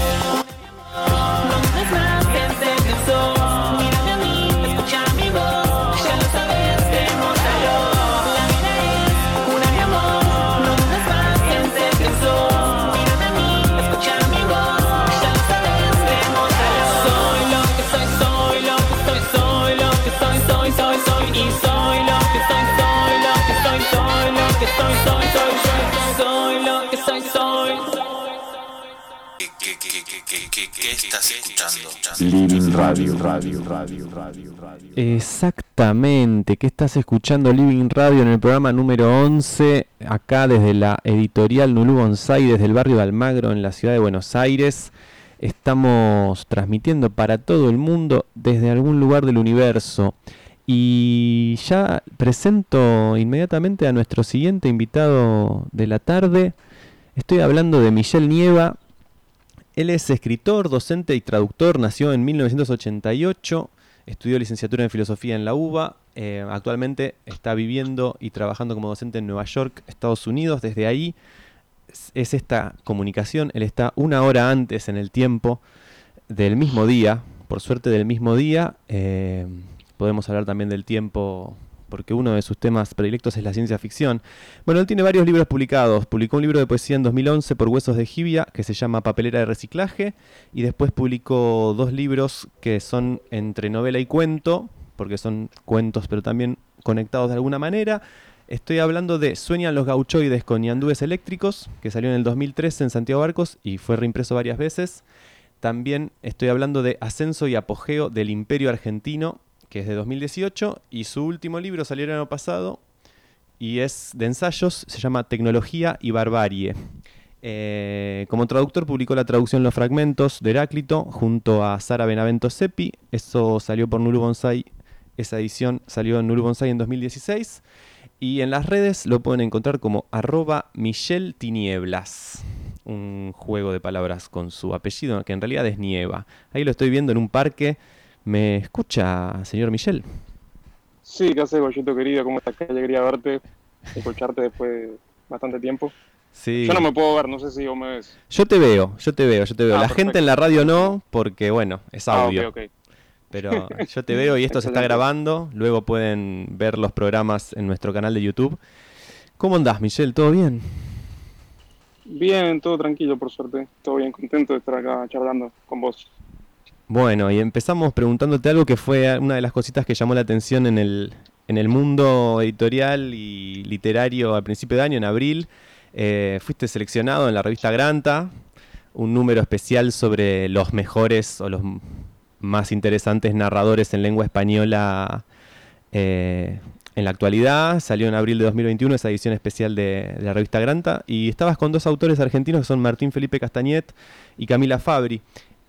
es un amor, no es más que ser quien soy. Mírame a mí, escucha mi voz, ya lo sabes, demuéstralo. La vida es una de amor, no dudes más que ser quien soy. Mírame a mí, escucha mi voz, ya lo sabes, demuéstralo. Soy lo que soy, soy lo que soy, soy lo que soy, soy, soy, soy. Y soy lo que soy, soy lo que soy, soy lo que soy, soy, soy, soy. Soy lo que soy, soy. ¿Qué, qué, qué, qué, qué, qué, qué estás escuchando? Living Radio, Radio, Radio, Radio, Radio. Exactamente, ¿qué estás escuchando? Living Radio en el programa número once, acá desde la editorial Nulú Bonsai, desde el barrio de Almagro en la ciudad de Buenos Aires. Estamos transmitiendo para todo el mundo desde algún lugar del universo. Y ya presento inmediatamente a nuestro siguiente invitado de la tarde. Estoy hablando de Michel Nieva. Él es escritor, docente y traductor. Nació en mil novecientos ochenta y ocho. Estudió licenciatura en filosofía en la U B A. Eh, actualmente está viviendo y trabajando como docente en Nueva York, Estados Unidos. Desde ahí es, es esta comunicación. Él está una hora antes en el tiempo del mismo día. Por suerte del mismo día. Eh, podemos hablar también del tiempo, porque uno de sus temas predilectos es la ciencia ficción. Bueno, él tiene varios libros publicados. Publicó un libro de poesía en dos mil once por Huesos de Jibia, que se llama Papelera de reciclaje, y después publicó dos libros que son entre novela y cuento, porque son cuentos pero también conectados de alguna manera. Estoy hablando de Sueñan los gauchoides con ñandúes eléctricos, que salió en el dos mil trece en Santiago Barcos y fue reimpreso varias veces. También estoy hablando de Ascenso y apogeo del Imperio Argentino, que es de dos mil dieciocho, y su último libro salió el año pasado, y es de ensayos, se llama Tecnología y Barbarie. Eh, como traductor publicó la traducción Los Fragmentos de Heráclito, junto a Sara Benavento Seppi. Eso salió por Nulú Bonsai, esa edición salió en Nulú Bonsai en dos mil dieciséis, y en las redes lo pueden encontrar como arroba Michel Tinieblas, un juego de palabras con su apellido, que en realidad es Nieva. Ahí lo estoy viendo en un parque. ¿Me escucha, señor Michel? Sí, ¿qué haces, Goyito querido? ¿Cómo estás? Qué alegría verte, escucharte después de bastante tiempo. Sí. Yo no me puedo ver, no sé si vos me ves. Yo te veo, yo te veo, yo te veo. Ah, la perfecto. gente en la radio no, porque bueno, es audio. Ah, ok, ok. Pero yo te veo y esto se está grabando. Luego pueden ver los programas en nuestro canal de YouTube. ¿Cómo andás, Michel? ¿Todo bien? Bien, todo tranquilo, por suerte. Todo bien, contento de estar acá charlando con vos. Bueno, y empezamos preguntándote algo que fue una de las cositas que llamó la atención en el, en el mundo editorial y literario al principio de año, en abril. Eh, fuiste seleccionado en la revista Granta, un número especial sobre los mejores o los más interesantes narradores en lengua española eh, en la actualidad. Salió en abril de dos mil veintiuno esa edición especial de, de la revista Granta, y estabas con dos autores argentinos que son Martín Felipe Castañet y Camila Fabri.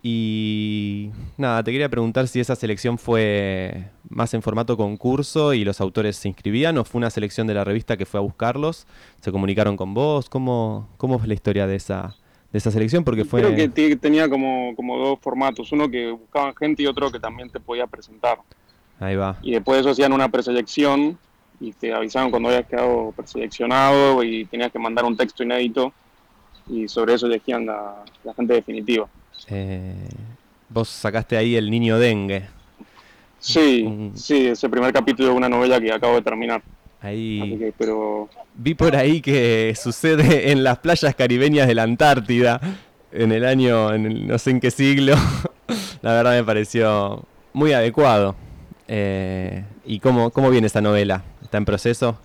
Y nada, te quería preguntar si esa selección fue más en formato concurso y los autores se inscribían, o fue una selección de la revista que fue a buscarlos, se comunicaron con vos. ¿Cómo, cómo fue la historia de esa, de esa selección? Porque fue... Creo que t- tenía como, como dos formatos, uno que buscaban gente y otro que también te podía presentar. Ahí va. Y después de eso hacían una preselección y te avisaban cuando habías quedado preseleccionado y tenías que mandar un texto inédito, y sobre eso elegían la, la gente definitiva. Eh, vos sacaste ahí El Niño Dengue. Sí, Un... sí, ese primer capítulo de una novela que acabo de terminar. Ahí... Así que, pero... Vi por ahí que sucede en las playas caribeñas de la Antártida, en el año, en el, no sé en qué siglo. La verdad me pareció muy adecuado. Eh, ¿Y cómo, cómo viene esa novela? ¿Está en proceso?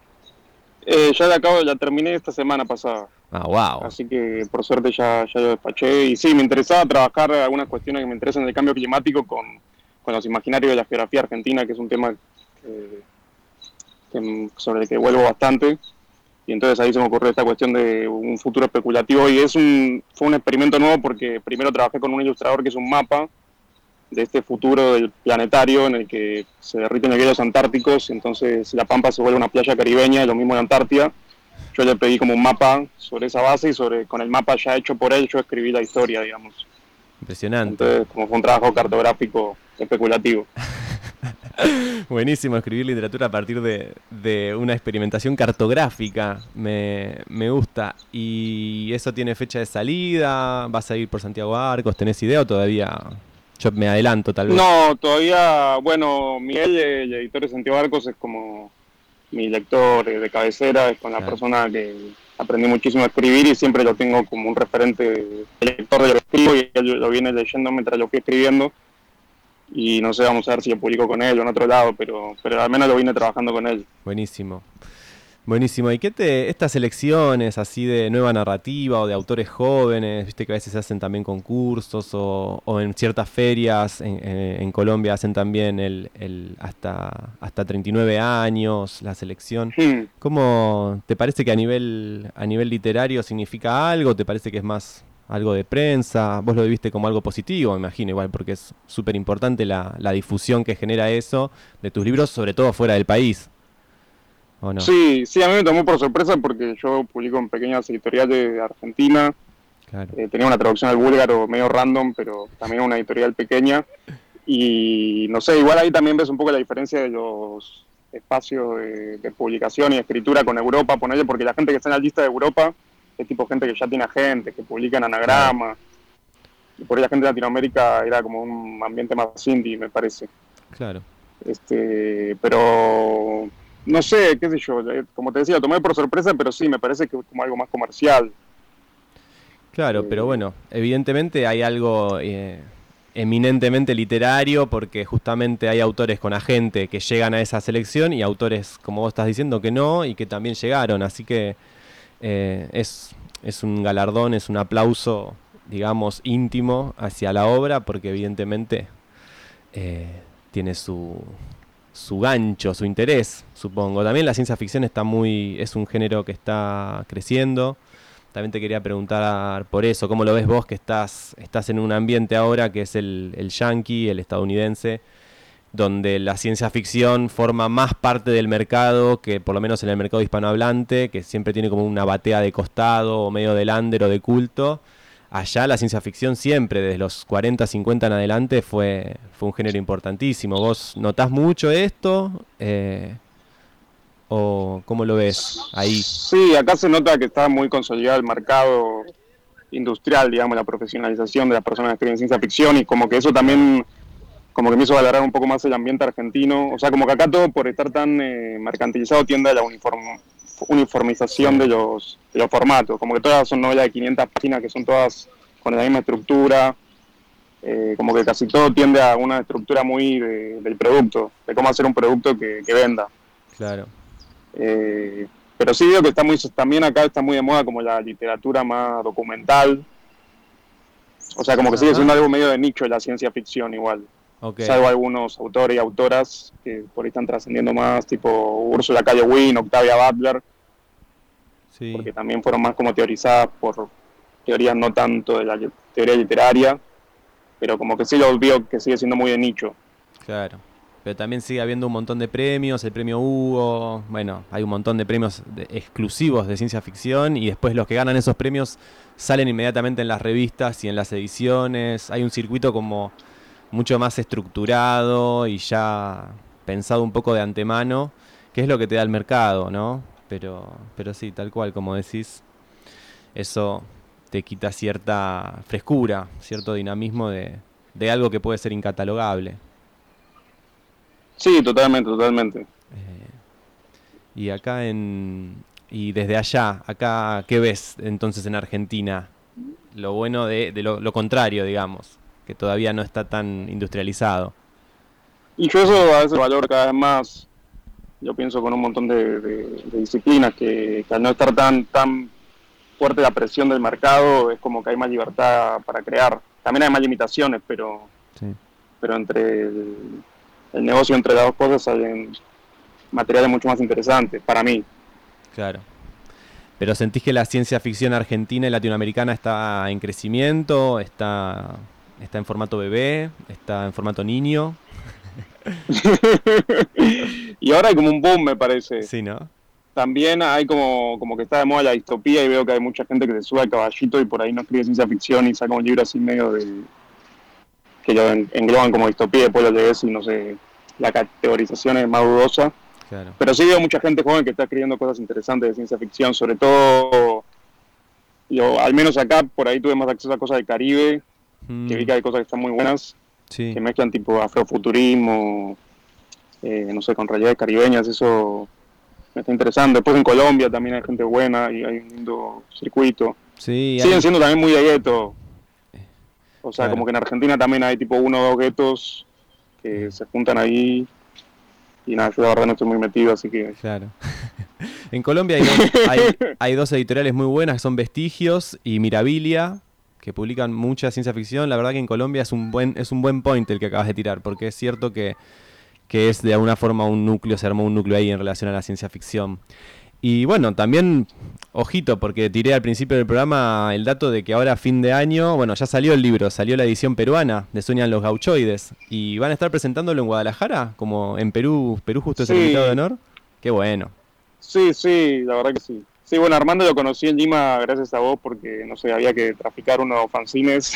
Eh, ya la acabo, la terminé esta semana pasada. Ah, wow. Así que por suerte ya, ya lo despaché. Y sí, me interesaba trabajar algunas cuestiones que me interesan del cambio climático con, con los imaginarios de la geografía argentina, que es un tema que, que, sobre el que vuelvo bastante. Y entonces ahí se me ocurrió esta cuestión de un futuro especulativo. Y es un fue un experimento nuevo porque primero trabajé con un ilustrador que es un mapa de este futuro del planetario en el que se derriten los hielos antárticos, entonces la Pampa se vuelve una playa caribeña, y lo mismo en Antártida. Yo le pedí como un mapa sobre esa base y sobre con el mapa ya hecho por él yo escribí la historia, digamos. Impresionante. Entonces, como fue un trabajo cartográfico especulativo. Buenísimo escribir literatura a partir de, de una experimentación cartográfica, me, me gusta. ¿Y eso tiene fecha de salida? ¿Vas a ir por Santiago Arcos? ¿Tenés idea o todavía? Yo me adelanto tal vez. No, todavía, bueno, Miguel, el editor de Santiago Arcos, es como mi lector de cabecera, es con la claro. persona que aprendí muchísimo a escribir y siempre lo tengo como un referente lector de lo que escribo, y él lo viene leyendo mientras lo fui escribiendo. Y no sé, vamos a ver si lo publico con él o en otro lado, pero, pero al menos lo vine trabajando con él. Buenísimo. Buenísimo. ¿Y qué te, estas elecciones así de nueva narrativa o de autores jóvenes, viste que a veces se hacen también concursos o, o en ciertas ferias en, en, en Colombia hacen también el, el hasta, hasta treinta y nueve años la selección? Sí. ¿Cómo te parece que a nivel, a nivel literario significa algo? ¿Te parece que es más algo de prensa? Vos lo viste como algo positivo, me imagino, igual, porque es súper importante la, la difusión que genera eso de tus libros, sobre todo fuera del país, ¿o no? Sí, sí, a mí me tomó por sorpresa porque yo publico en pequeñas editoriales de Argentina. Claro. Eh, tenía una traducción al búlgaro medio random, pero también una editorial pequeña. Y no sé, igual ahí también ves un poco la diferencia de los espacios de, de publicación y escritura con Europa, ponerle, porque la gente que está en la lista de Europa es tipo gente que ya tiene agentes, que publica en anagrama. Y por ahí la gente de Latinoamérica era como un ambiente más indie, me parece. Claro. Este, pero no sé, qué sé yo, como te decía, lo tomé por sorpresa, pero sí, me parece que es como algo más comercial. Claro, eh, pero bueno, evidentemente hay algo eh, eminentemente literario, porque justamente hay autores con agente que llegan a esa selección y autores, como vos estás diciendo, que no y que también llegaron, así que Eh, es, es un galardón, es un aplauso, digamos, íntimo hacia la obra, porque evidentemente eh, tiene su, su gancho, su interés, supongo. También la ciencia ficción está muy, es un género que está creciendo. También te quería preguntar por eso, ¿cómo lo ves vos que estás, estás en un ambiente ahora que es el, el yankee, el estadounidense, donde la ciencia ficción forma más parte del mercado que por lo menos en el mercado hispanohablante, que siempre tiene como una batea de costado o medio de lander o de culto? Allá la ciencia ficción siempre, desde los cuarenta, cincuenta en adelante, fue, fue un género importantísimo. ¿Vos notás mucho esto? Eh, ¿O cómo lo ves ahí? Sí, acá se nota que está muy consolidado el mercado industrial, digamos, la profesionalización de las personas que escriben ciencia ficción, y como que eso también como que me hizo valorar un poco más el ambiente argentino. O sea, como que acá todo, por estar tan eh, mercantilizado, tiende a la uniform, uniformización de los, de los formatos. Como que todas son novelas de quinientas páginas que son todas con la misma estructura. Eh, como que casi todo tiende a una estructura muy de, del producto, de cómo hacer un producto que, que venda. Claro. Eh, pero sí digo que está muy, también acá está muy de moda como la literatura más documental. O sea, como que Ajá. sigue siendo algo medio de nicho de la ciencia ficción igual. Okay. Salvo algunos autores y autoras que por ahí están trascendiendo más, tipo Ursula K. Le Guin, Octavia Butler, sí. porque también fueron más como teorizadas por teorías no tanto de la teoría literaria, pero como que sí lo vio que sigue siendo muy de nicho. Claro, pero también sigue habiendo un montón de premios, el premio Hugo, bueno, hay un montón de premios de, exclusivos de ciencia ficción, y después los que ganan esos premios salen inmediatamente en las revistas y en las ediciones. Hay un circuito como mucho más estructurado y ya pensado un poco de antemano, que es lo que te da el mercado, ¿no? Pero, pero sí, tal cual, como decís, eso te quita cierta frescura, cierto dinamismo de, de algo que puede ser incatalogable. Sí, totalmente, totalmente. Eh, y acá en... Y desde allá, acá, ¿qué ves entonces en Argentina? Lo bueno de, de lo, lo contrario, digamos, que todavía no está tan industrializado. Y yo eso a veces valoro cada vez más, yo pienso con un montón de, de, de disciplinas, que, que al no estar tan tan fuerte la presión del mercado, es como que hay más libertad para crear. También hay más limitaciones, pero sí. pero entre el, el negocio entre las dos cosas hay materiales mucho más interesantes, para mí. Claro. ¿Pero sentís que la ciencia ficción argentina y latinoamericana está en crecimiento? ¿Está Está en formato bebé, está en formato niño. Y ahora hay como un boom, me parece. Sí, ¿no? También hay como, como que está de moda la distopía y veo que hay mucha gente que se sube al caballito y por ahí no escribe ciencia ficción y saca un libro así medio de... que lo engloban como distopía y después lo lees y no sé, la categorización es más dudosa. Claro. Pero sí veo mucha gente joven que está escribiendo cosas interesantes de ciencia ficción, sobre todo, yo, al menos acá, por ahí tuve más acceso a cosas del Caribe, mm. que vi que hay cosas que están muy buenas, sí. que mezclan tipo afrofuturismo, eh, no sé, con realidades caribeñas, eso me está interesante. Después en Colombia también hay gente buena y hay un lindo circuito. Sí, siguen hay... siendo también muy de gueto. O sea, claro. como que en Argentina también hay tipo uno o dos guetos que se juntan ahí. Y nada, yo la verdad no estoy muy metido, así que... Claro. En Colombia hay dos, hay, hay dos editoriales muy buenas, que son Vestigios y Mirabilia, que publican mucha ciencia ficción. La verdad que en Colombia es un buen es un buen point el que acabas de tirar, porque es cierto que, que es de alguna forma un núcleo, se armó un núcleo ahí en relación a la ciencia ficción. Y bueno, también, ojito, porque tiré al principio del programa el dato de que ahora a fin de año, bueno, ya salió el libro, salió la edición peruana de Sueñan los Gauchoides, y van a estar presentándolo en Guadalajara, como en Perú, Perú justo es el Sí. invitado de honor. Qué bueno. Sí, sí, la verdad que sí. Sí, bueno, Armando lo conocí en Lima gracias a vos porque, no sé, había que traficar unos fanzines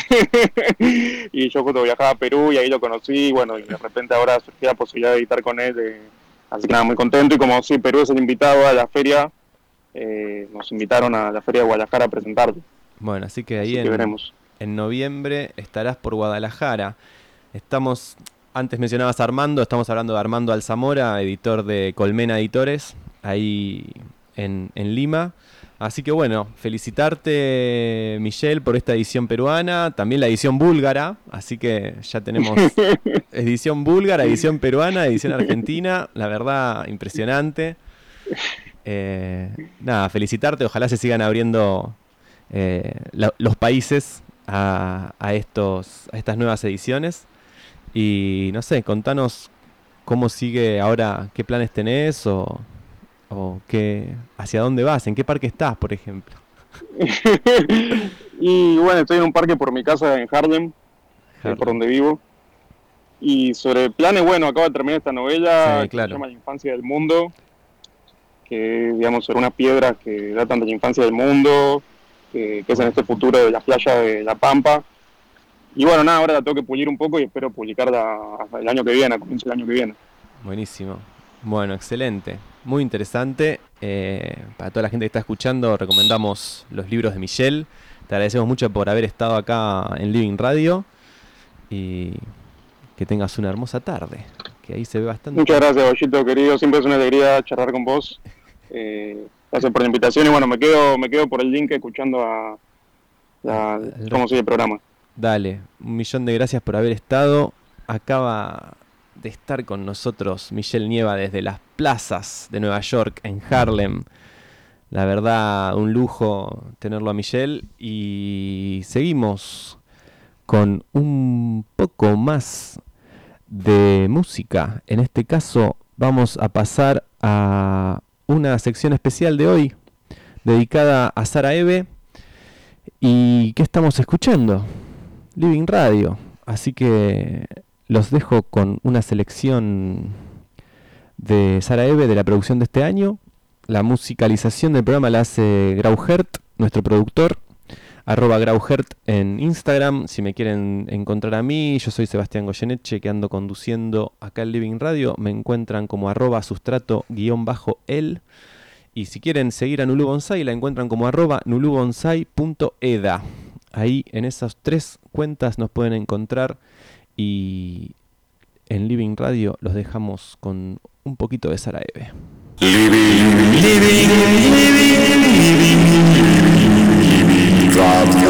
y yo justo viajaba a Perú y ahí lo conocí y bueno, y de repente ahora surgió la posibilidad de editar con él, eh, así que nada, muy contento y como sí, Perú es el invitado a la feria, eh, nos invitaron a la feria de Guadalajara a presentarlo. Bueno, así que ahí Así que en, veremos. en noviembre estarás por Guadalajara. Estamos, antes mencionabas a Armando, estamos hablando de Armando Alzamora, editor de Colmena Editores, ahí en, en Lima. Así que bueno, felicitarte, Michelle, por esta edición peruana, también la edición búlgara, así que ya tenemos edición búlgara, edición peruana, edición argentina, la verdad, impresionante. Eh, nada, felicitarte, ojalá se sigan abriendo eh, la, los países a, a, estos, a estas nuevas ediciones. Y no sé, contanos cómo sigue ahora, qué planes tenés o... o qué, hacia dónde vas, en qué parque estás, por ejemplo. Y bueno, estoy en un parque por mi casa en Harlem, Harlem. por donde vivo. Y sobre planes, bueno, acabo de terminar esta novela sí, claro. que se llama La infancia del mundo, que digamos sobre unas piedras que datan de la infancia del mundo, que, que es en este futuro de la playa de La Pampa. Y bueno, nada, ahora la tengo que pulir un poco y espero publicarla el año que viene, a comienzo del año que viene. Buenísimo. Bueno, excelente. Muy interesante. Eh, para toda la gente que está escuchando, recomendamos los libros de Michelle. Te agradecemos mucho por haber estado acá en Living Radio. Y que tengas una hermosa tarde. Que ahí se ve bastante. Muchas gracias, Bollito, querido. Siempre es una alegría charlar con vos. Eh, gracias por la invitación. Y bueno, me quedo, me quedo por el link escuchando a, a cómo sigue el programa. Dale, un millón de gracias por haber estado. Acaba de estar con nosotros Michelle Nieva desde las plazas de Nueva York, en Harlem. La verdad, un lujo tenerlo a Michelle. Y seguimos con un poco más de música. En este caso vamos a pasar a una sección especial de hoy, dedicada a Sara Eve. ¿Y qué estamos escuchando? Living Radio. Así que los dejo con una selección de Sara Eve de la producción de este año. La musicalización del programa la hace Grauhert, nuestro productor, arroba Grauhert en Instagram. Si me quieren encontrar a mí, yo soy Sebastián Goyeneche, que ando conduciendo acá en Living Radio. Me encuentran como arroba sustrato guión bajo el. Y si quieren seguir a Nulu Bonsai, la encuentran como arroba nulubonsai punto eda. Ahí en esas tres cuentas nos pueden encontrar. Y en Living Radio los dejamos con un poquito de Sara Eve. Living, living, living, living, living Radio.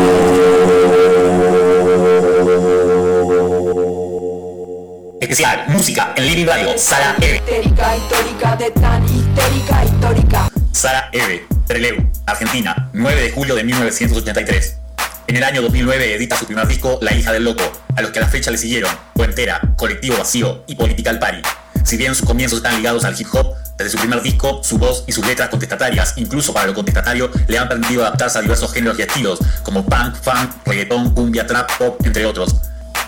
Especial, música en Living Radio, Sara Eve. Histérica, histórica, de tan histérica, histórica. Sara Eve, Trelew, Argentina, nueve de julio de mil novecientos ochenta y tres. En el año dos mil nueve edita su primer disco, La hija del loco, a los que a la fecha le siguieron Puentera, Colectivo Vacío y Political Party. Si bien sus comienzos están ligados al hip hop, desde su primer disco, su voz y sus letras contestatarias, incluso para lo contestatario, le han permitido adaptarse a diversos géneros y estilos, como punk, funk, reggaetón, cumbia, trap, pop, entre otros.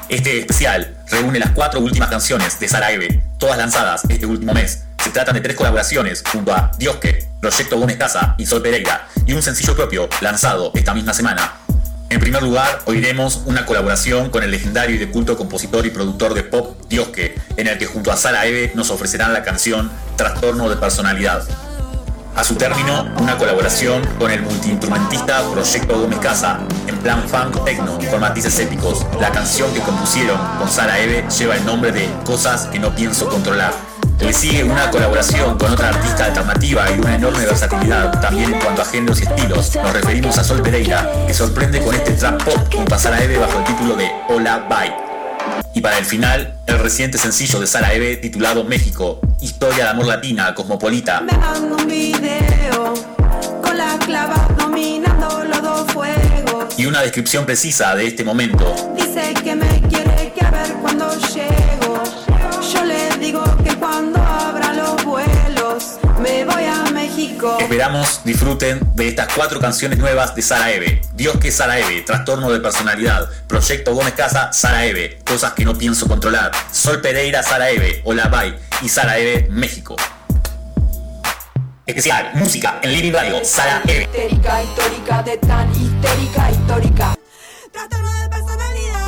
Este especial reúne las cuatro últimas canciones de Sara Eve, todas lanzadas este último mes. Se tratan de tres colaboraciones junto a Diosque, Proyecto Gómez Casa y Sol Pereira, y un sencillo propio lanzado esta misma semana. En primer lugar, oiremos una colaboración con el legendario y de culto compositor y productor de pop Diosque, en el que junto a Sara Eve nos ofrecerán la canción Trastorno de Personalidad. A su término, una colaboración con el multiinstrumentista Proyecto Gómez Casa, en plan funk techno con matices épicos. La canción que compusieron con Sara Eve lleva el nombre de Cosas que no pienso controlar. Le sigue una colaboración con otra artista alternativa y de una enorme versatilidad, también en cuanto a géneros y estilos. Nos referimos a Sol Pereira, que sorprende con este trap pop junto a Sara Eve bajo el título de Hola Bye. Y para el final, el reciente sencillo de Sara Eve titulado México, historia de amor latina, cosmopolita. Me mando un video con la clava dominando los dos fuegos. Y una descripción precisa de este momento. Dice que me quiere que a ver cuando llego. Yo le digo que cuando abra los vuelos me voy a México. Esperamos disfruten de estas cuatro canciones nuevas de Sara Eve. Diosque, Sara Eve, Trastorno de Personalidad, Proyecto Gómez Casa, Sara Eve, Cosas que no pienso controlar, Sol Pereira, Sara Eve, Hola Bye y Sara Eve, México. Especial, música en Living Radio, Sara Eve. Histérica, histórica, de tan histérica, histórica. Trastorno de personalidad.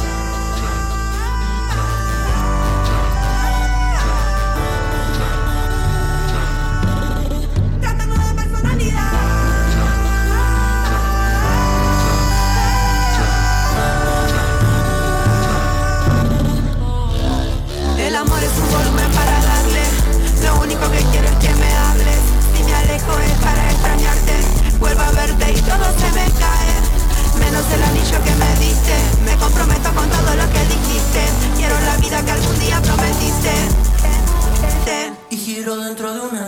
El amor es un volumen para darle. Lo único que quiero es que me hables. Si me alejo es para extrañarte. Vuelvo a verte y todo se me cae. Menos el anillo que me diste. Me comprometo con todo lo que dijiste. Quiero la vida que algún día prometiste. Y giro dentro de una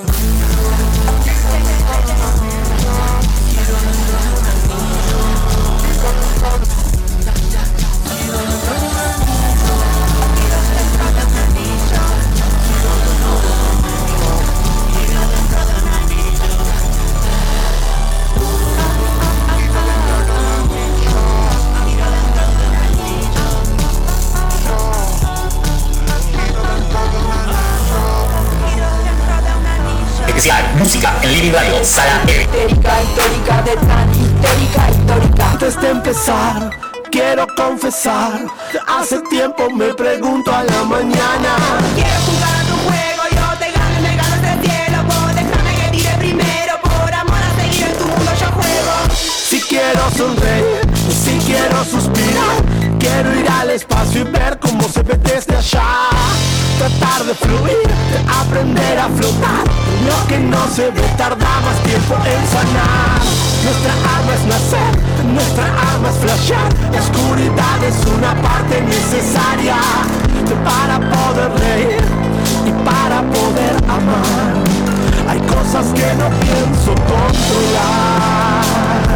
Especial, música en Living Radio, Sara Eve. Histérica, histórica, de tan histérica, histórica. Antes de empezar, quiero confesar, hace tiempo me pregunto a la mañana. Quiero jugar a tu juego, yo te gano y me gano este cielo. Vos déjame que tire primero, por amor a seguir en tu mundo yo juego. Si quiero sonreír, si quiero suspirar, quiero ir al espacio y ver cómo se ve desde allá. Tratar de fluir, de aprender a flotar. Lo que no se ve tarda más tiempo en sanar. Nuestra arma es nacer, nuestra arma es flashear. La oscuridad es una parte necesaria para poder reír y para poder amar. Hay cosas que no pienso controlar.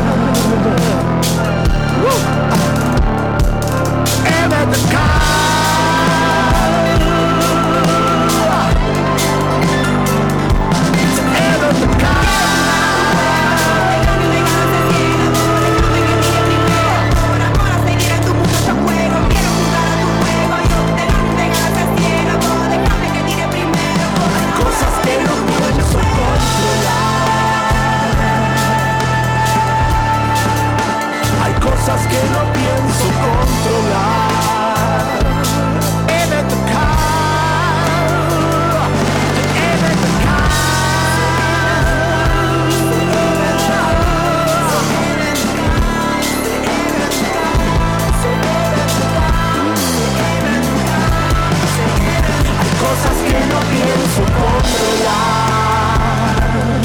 Eve the car. Cosas que no pienso controlar. Eve the car. Eve the car. Hay cosas que no pienso controlar.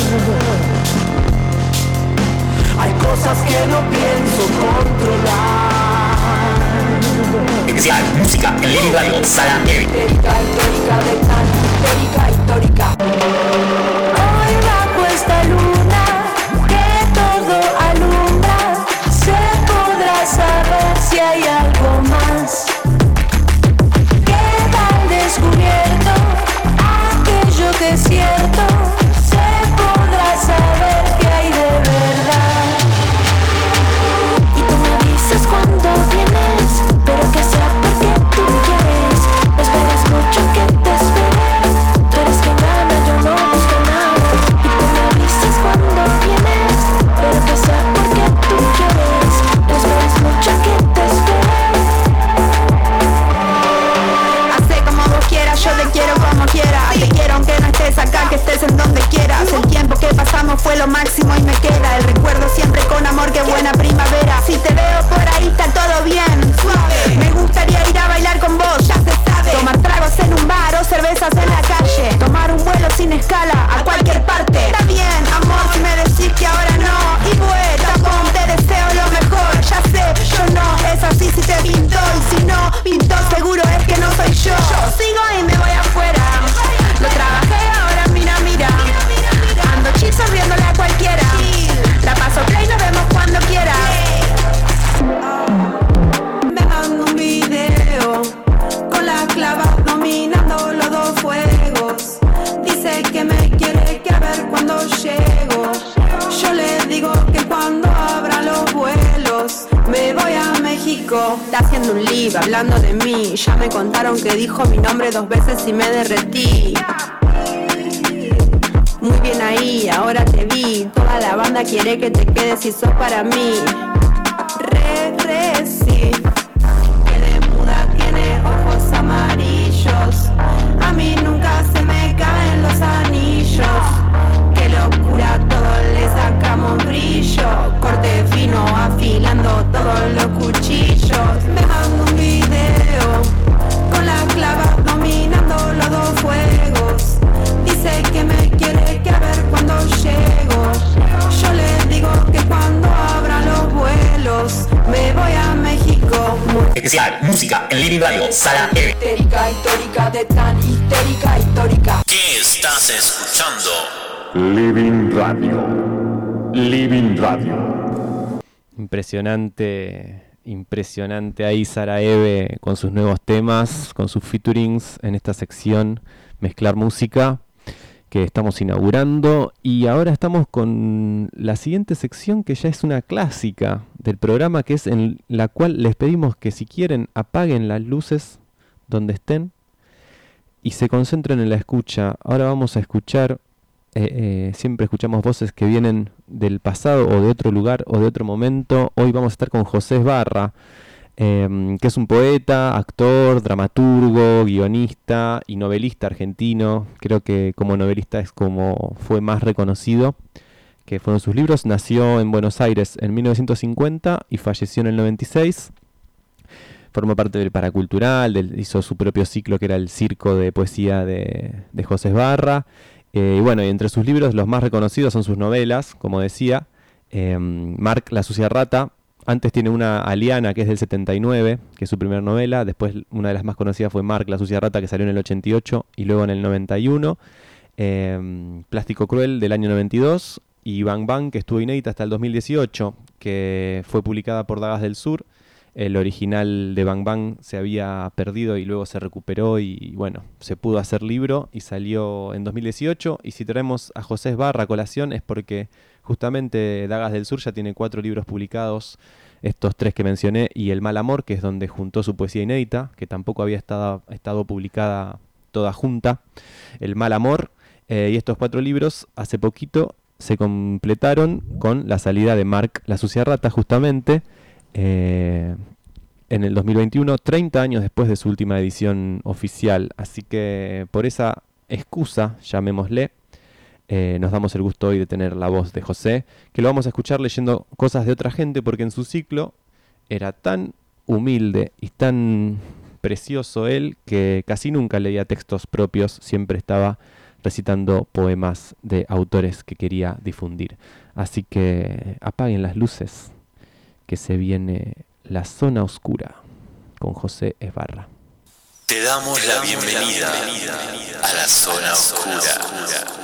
Hay cosas que no pienso controlar. Especial, música en Living Radio, Sara Eve. Histérica, histórica, de tan histérica, histórica. Hoy bajo esta luna que todo alumbra, se podrá saber si hay algo más. Queda al descubierto aquello que es cierto. Se podrá saber que hay de verdad. Y tú me avisas cuando vienes, pero que sea porque tú fue lo máximo y me queda el recuerdo siempre con amor, qué buena primavera. Si te veo por ahí está todo bien, suave. Me gustaría ir a bailar con vos, ya se sabe. Tomar tragos en un bar o cervezas en la calle. Tomar un vuelo sin escala a cualquier parte. Está bien, amor, si me decís que ahora no. Y vuelta, pon, te deseo lo mejor. Ya sé, yo no, es así si te pinto. Y si no, pinto seguro es que no soy yo. Yo sigo y me voy afuera. Lo trabajé, ahora mira, mira. Ando chill sonriéndole a cualquiera. La paso play, nos vemos cuando quieras. Me mando un video con la clava dominando los dos fuegos. Dice que me quiere que a ver cuando llego. Yo le digo que cuando abran los vuelos me voy a México. Está haciendo un live hablando de mí. Ya me contaron que dijo mi nombre dos veces y me derretí. Muy bien ahí, ahora te vi. Toda la banda quiere que te quedes y sos para mí. Re, re, sí. Que de muda tiene ojos amarillos. A mí nunca se me caen los anillos. Qué locura, todo le sacamos brillo. Corte fino, afilando todos los cuchillos. Me mando un video con la clava dominando los dos fuegos. Dice que me quiere que a ver cuando llego. Yo le digo que cuando abran los vuelos me voy a México. Especial, música en Living Radio, Sala E. Histérica, histórica, de tan histérica, histórica. ¿Qué estás escuchando? Living Radio. Living Radio. Impresionante, impresionante ahí Sara Eve con sus nuevos temas, con sus featurings en esta sección Mezclar Música que estamos inaugurando, y ahora estamos con la siguiente sección que ya es una clásica del programa, que es en la cual les pedimos que si quieren apaguen las luces donde estén y se concentren en la escucha. Ahora vamos a escuchar, eh, eh, siempre escuchamos voces que vienen del pasado o de otro lugar o de otro momento. Hoy vamos a estar con José Esbarra, Eh, que es un poeta, actor, dramaturgo, guionista y novelista argentino. Creo que como novelista es como fue más reconocido, que fueron sus libros. Nació en Buenos Aires en mil novecientos cincuenta y falleció en el noventa y seis. Formó parte del Paracultural, del, hizo su propio ciclo que era el Circo de Poesía de, de José Esbarra. Eh, y bueno, y entre sus libros los más reconocidos son sus novelas, como decía. Eh, Marc, la sucia rata. Antes tiene una Aliana, que es del setenta y nueve, que es su primera novela. Después una de las más conocidas fue Marc, la sucia rata, que salió en el ochenta y ocho y luego en el noventa y uno. Eh, Plástico Cruel del año noventa y dos. Y Bang Bang, que estuvo inédita hasta el dos mil dieciocho, que fue publicada por Dagas del Sur. El original de Bang Bang se había perdido y luego se recuperó y bueno, se pudo hacer libro y salió en dos mil dieciocho. Y si traemos a José Esbarra a colación es porque justamente Dagas del Sur ya tiene cuatro libros publicados, estos tres que mencioné, y El Mal Amor, que es donde juntó su poesía inédita, que tampoco había estado, estado publicada toda junta. El Mal Amor, eh, y estos cuatro libros hace poquito se completaron con la salida de Marc, la sucia rata, justamente, eh, en el dos mil veintiuno, treinta años después de su última edición oficial. Así que por esa excusa, llamémosle, Eh, nos damos el gusto hoy de tener la voz de José, que lo vamos a escuchar leyendo cosas de otra gente, porque en su ciclo era tan humilde y tan precioso él que casi nunca leía textos propios, siempre estaba recitando poemas de autores que quería difundir. Así que apaguen las luces, que se viene La Zona Oscura con José Esbarra. Te damos la bienvenida a la Zona Oscura.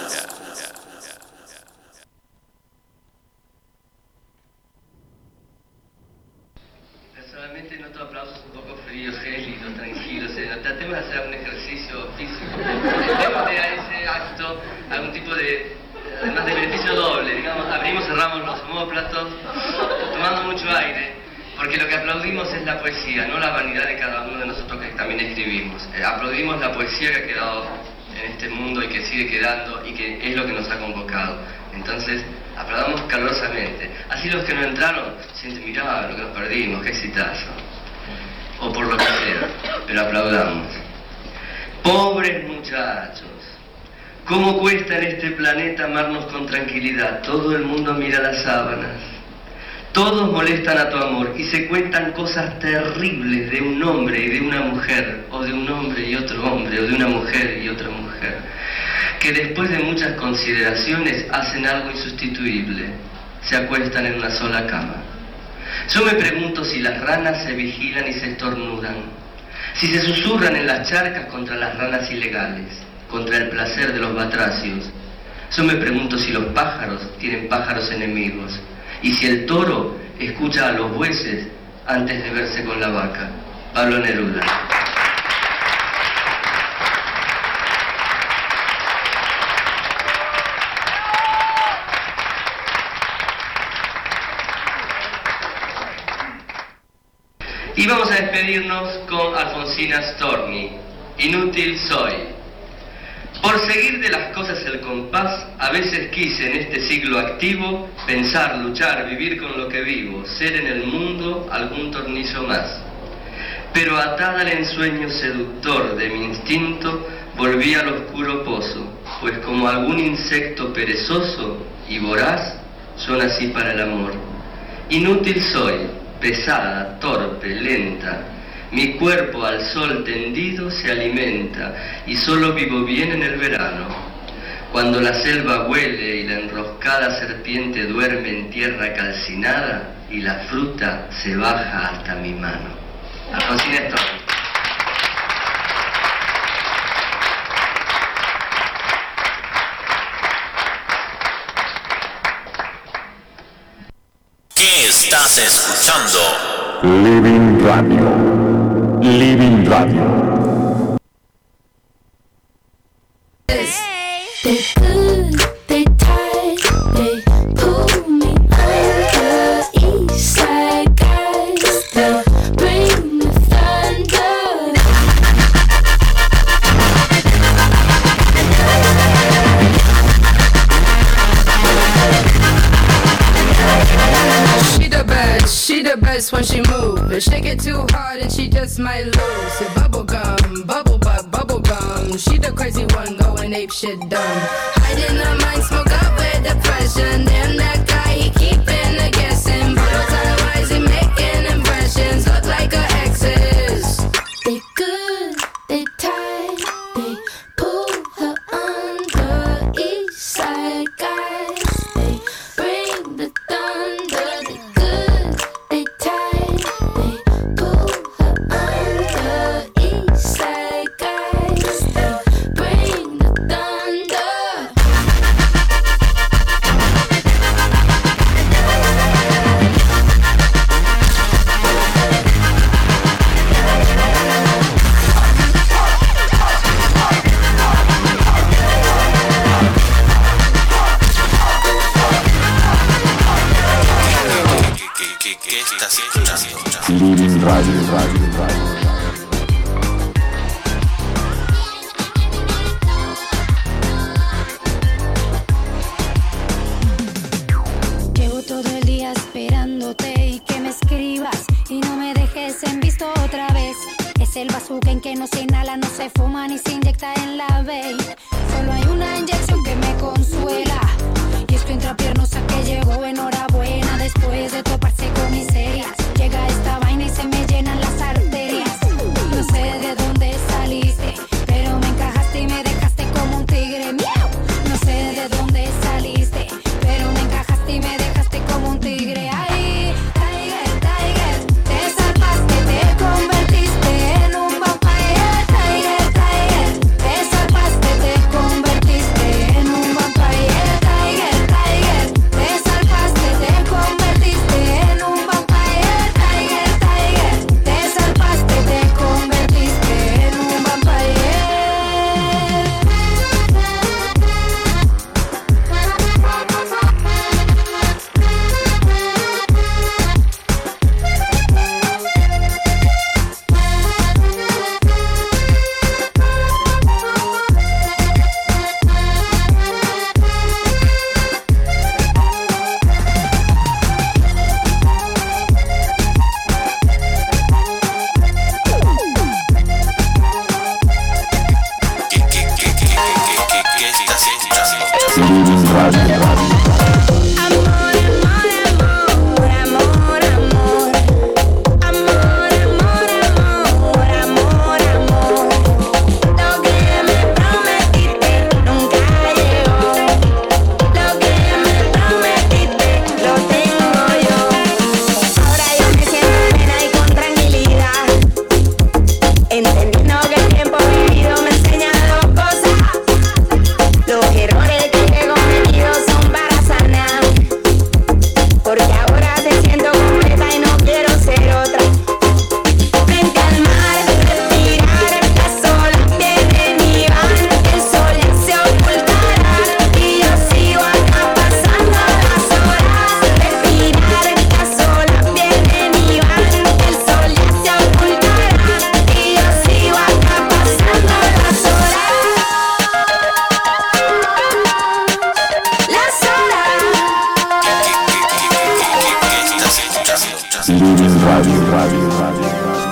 Noto aplausos un poco fríos, gélidos, tranquilos. Eh, tratemos de hacer un ejercicio físico. Tratemos de ese acto algún tipo de, además de beneficio doble. Digamos, abrimos, cerramos los omóplatos, tomando mucho aire, porque lo que aplaudimos es la poesía, no la vanidad de cada uno de nosotros que también escribimos. Eh, aplaudimos la poesía que ha quedado en este mundo y que sigue quedando y que es lo que nos ha convocado. Entonces, aplaudamos calurosamente. Así los que no entraron sienten, mirá lo que nos perdimos, qué exitazo. O por lo que sea, pero aplaudamos. Pobres muchachos, ¿Cómo cuesta en este planeta amarnos con tranquilidad? Todo el mundo mira las sábanas. Todos molestan a tu amor y se cuentan cosas terribles de un hombre y de una mujer, o de un hombre y otro hombre, o de una mujer y otra mujer, que después de muchas consideraciones hacen algo insustituible. Se acuestan en una sola cama. Yo me pregunto si las ranas se vigilan y se estornudan, si se susurran en las charcas contra las ranas ilegales, contra el placer de los batracios. Yo me pregunto si los pájaros tienen pájaros enemigos, y si el toro escucha a los bueyes antes de verse con la vaca. Pablo Neruda. Y vamos a despedirnos con Alfonsina Storni. Inútil soy. Por seguir de las cosas el compás, a veces quise en este siglo activo pensar, luchar, vivir con lo que vivo, ser en el mundo algún tornillo más. Pero atada al ensueño seductor de mi instinto, volví al oscuro pozo, pues como algún insecto perezoso y voraz, yo nací para el amor. Inútil soy, pesada, torpe, lenta. Mi cuerpo al sol tendido se alimenta y solo vivo bien en el verano. Cuando la selva huele y la enroscada serpiente duerme en tierra calcinada y la fruta se baja hasta mi mano. Alfonsina Storni. ¿Qué estás escuchando? Living Radio. Living Radio. They good, they tight, they pull me under. East side guys, they'll bring the thunder. She the best, she the best when she move. But shake it too hard and she just might lose. It bubble gum, bubble butt, bubble gum. She the crazy one going ape shit dumb. Hiding her mind, smoke up with depression. Damn that guy, he keeping the guessing. Volatile wise, he making impressions. Look like her exes. They good, they tight, they pull her under. East side guys, they bring the thunder. They good, they tight, they pull her under. East side guys, they bring the thunder. ¿Qué estás escuchando? Living Radio, Radio, Radio. Llevo todo el día esperándote y que me escribas y no me dejes en visto otra vez. Es el bazooka en que no se inhala, no se fuma ni se inyecta en la vein. Solo hay una inyección que me consuela y es tu intrapiernosa que llegó. Enhorabuena después de toparse con miserias. Llega esta vaina y se me llenan las arterias. No sé de dónde saliste, pero me encajaste y me dejaste como un tigre. ¡Miau! No sé de dónde saliste, pero me encajaste y me dejaste como un tigre. Ay, Tiger, Tiger, te salvaste, te convertiste en un vampire. Tiger, Tiger, te salvaste, te convertiste en un vampire. Tiger, Tiger, te salvaste. Living Radio, Radio, Radio.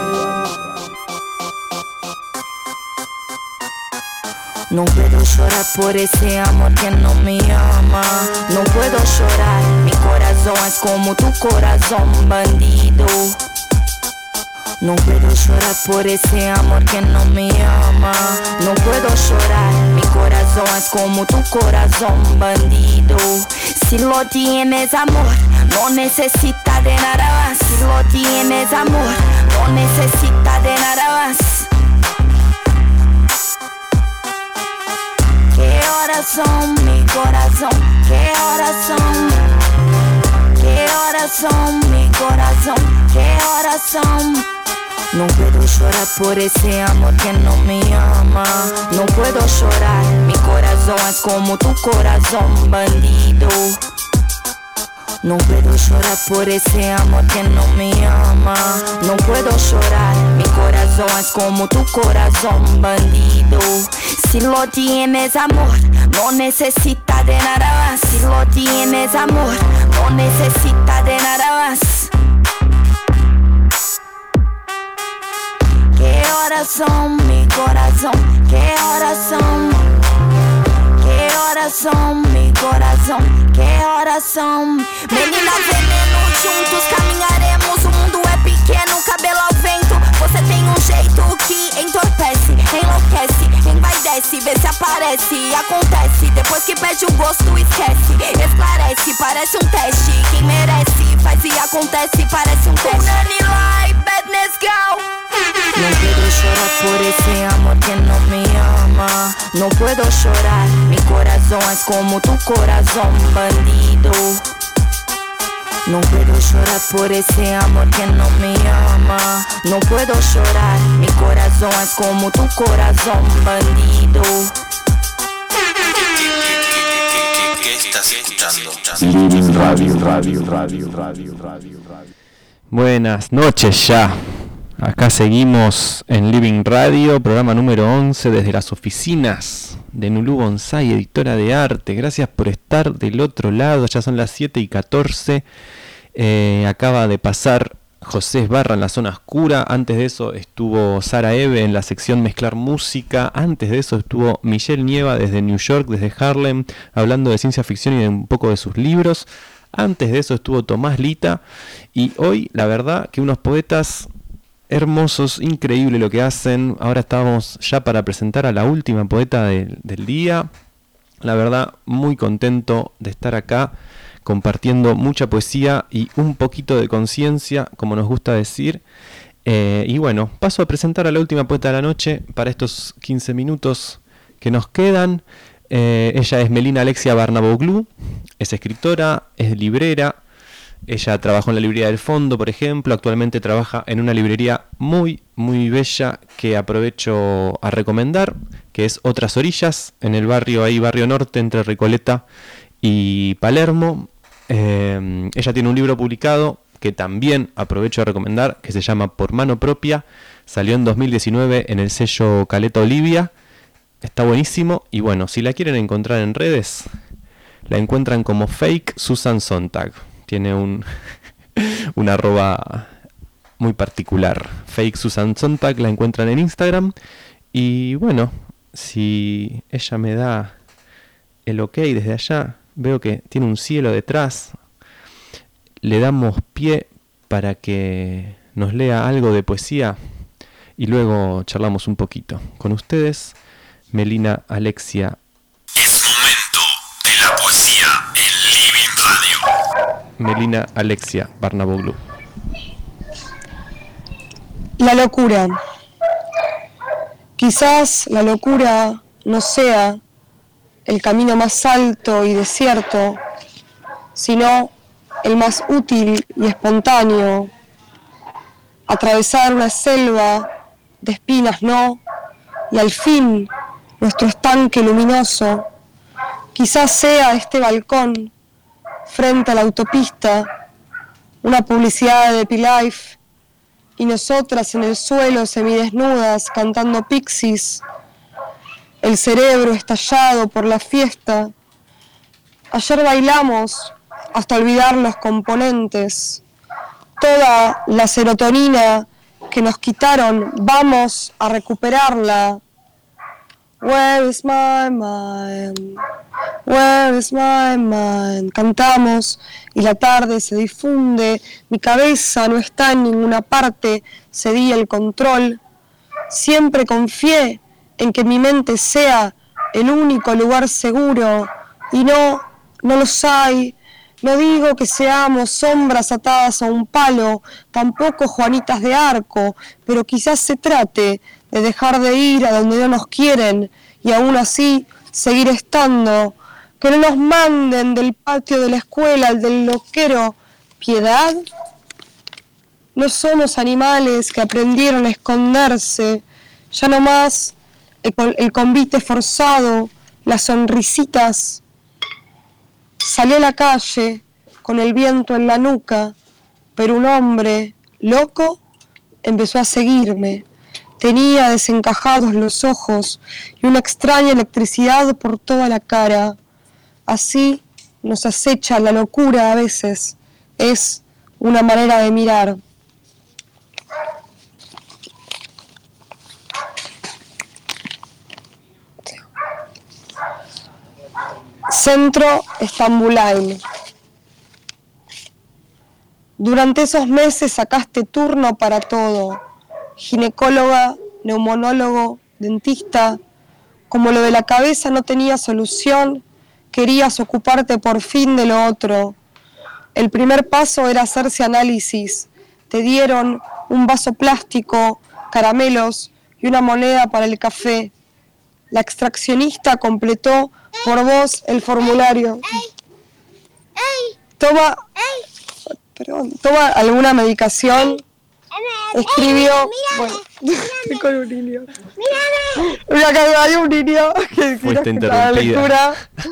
No puedo llorar por ese amor que no me ama. No puedo llorar, mi corazón es como tu corazón, bandido. No puedo llorar por ese amor que no me ama. No puedo llorar, mi corazón es como tu corazón, bandido. Si lo tienes amor, no necesita de nada más. Si lo tienes amor, no necesita de nada más. ¿Qué horas son, mi corazón? ¿Qué horas son? ¿Qué horas son, mi corazón? ¿Qué horas son? No puedo llorar por ese amor que no me ama. No puedo llorar, mi corazón es como tu corazón, bandido. No puedo llorar por ese amor que no me ama. No puedo llorar, mi corazón es como tu corazón, bandido. Si lo tienes amor, no necesita de nada más. Si lo tienes amor, no necesita de nada más. ¿Qué horas son, mi corazón? ¿Qué horas son? ¿Qué horas son, mi corazón? ¿Qué horas son? Menina veneno, juntos caminharemos. O mundo é pequeno, cabelo ao vento. Você tem um jeito que entorpece, enlouquece, envaidece, vê se aparece, acontece. Depois que perde o gosto, esquece, esclarece, parece um teste. Quem merece, faz e acontece, parece um teste. Badness girl. No puedo llorar por ese amor que no me ama. No puedo llorar, mi corazón es como tu corazón, bandido. No puedo llorar por ese amor que no me ama. No puedo llorar, mi corazón es como tu corazón, bandido. ¿Qué estás escuchando? Living Radio, Radio, Radio, Radio, Radio, Radio. Buenas noches ya. Acá seguimos en Living Radio, programa número once desde las oficinas de Nulú Bonsai, editora de arte. Gracias por estar del otro lado, ya son las siete y catorce. Eh, acaba de pasar José Esbarra en la zona oscura. Antes de eso estuvo Sara Eve en la sección Mezclar Música. Antes de eso estuvo Michelle Nieva desde New York, desde Harlem, hablando de ciencia ficción y de un poco de sus libros. Antes de eso estuvo Tomás Lita. Y hoy, la verdad, que unos poetas hermosos, increíble lo que hacen. Ahora estamos ya para presentar a la última poeta de, del día. La verdad, muy contento de estar acá compartiendo mucha poesía y un poquito de conciencia, como nos gusta decir. Eh, y bueno, paso a presentar a la última poeta de la noche para estos quince minutos que nos quedan. Eh, ella es Melina Alexia Barnaboglou, es escritora, es librera. Ella trabajó en la librería del Fondo, por ejemplo. Actualmente trabaja en una librería muy, muy bella que aprovecho a recomendar, que es Otras Orillas, en el barrio ahí, barrio norte, entre Recoleta y Palermo. Eh, ella tiene un libro publicado que también aprovecho a recomendar, que se llama Por Mano Propia. Salió en dos mil diecinueve en el sello Caleta Olivia. Está buenísimo. Y bueno, si la quieren encontrar en redes, la encuentran como Fake Susan Sontag. Tiene un, un arroba muy particular. Fake Susan Sontag, la encuentran en Instagram. Y bueno, si ella me da el ok desde allá, veo que tiene un cielo detrás. Le damos pie para que nos lea algo de poesía y luego charlamos un poquito. Con ustedes, Melina Alexia. Es momento de la poesía en Living Radio. Melina Alexia Barnaboglou. La locura. Quizás la locura no sea el camino más alto y desierto, sino el más útil y espontáneo. Atravesar una selva de espinas no, y al fin nuestro estanque luminoso. Quizás sea este balcón frente a la autopista, una publicidad de P-Life, y nosotras en el suelo semidesnudas cantando Pixies, el cerebro estallado por la fiesta. Ayer bailamos hasta olvidar los componentes, Toda la serotonina que nos quitaron, vamos a recuperarla. Where is my mind? Where is my mind? Cantamos y la tarde se difunde, mi cabeza no está en ninguna parte, cedí el control. Siempre confié en que mi mente sea el único lugar seguro y no, no los hay. No digo que seamos sombras atadas a un palo, tampoco Juanitas de Arco, pero quizás se trate de dejar de ir a donde no nos quieren y aún así seguir estando. Que no nos manden del patio de la escuela, al del loquero. ¿Piedad? No somos animales que aprendieron a esconderse. Ya no más el, el convite forzado, las sonrisitas. Salí a la calle con el viento en la nuca, pero un hombre loco empezó a seguirme. Tenía desencajados los ojos y una extraña electricidad por toda la cara. Así nos acecha la locura a veces. Es una manera de mirar. Centro Estambulain. Durante esos meses sacaste turno para todo. Ginecóloga, neumonólogo, dentista. Como lo de la cabeza no tenía solución, querías ocuparte por fin de lo otro. El primer paso era hacerse análisis. Te dieron un vaso plástico, caramelos y una moneda para el café. La extraccionista completó por vos el formulario. Toma, perdón, toma alguna medicación. Escribió, bueno, estoy con un niño. Mira que hay un niño que Fuiste quiere escuchar la lectura.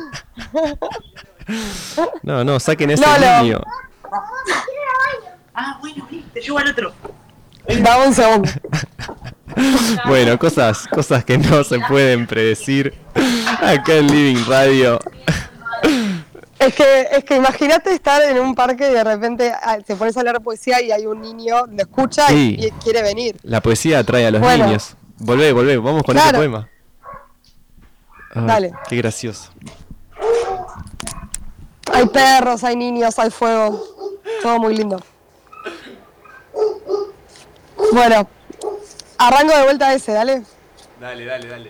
No, no, saquen ese No, no. niño. Ah, bueno, te llevo al otro. Dame un segundo. Bueno, cosas, cosas que no se pueden predecir acá en Living Radio. Es que, es que imagínate estar en un parque y de repente ah, te pones a leer poesía y hay un niño, lo escucha Sí. y, y quiere venir. La poesía atrae a los Bueno. niños. Volvé, volvé, vamos con Claro. ese poema. Ay, Dale. Qué gracioso. Hay perros, hay niños, hay fuego. Todo muy lindo. Bueno, arranco de vuelta ese, dale. Dale, dale, dale.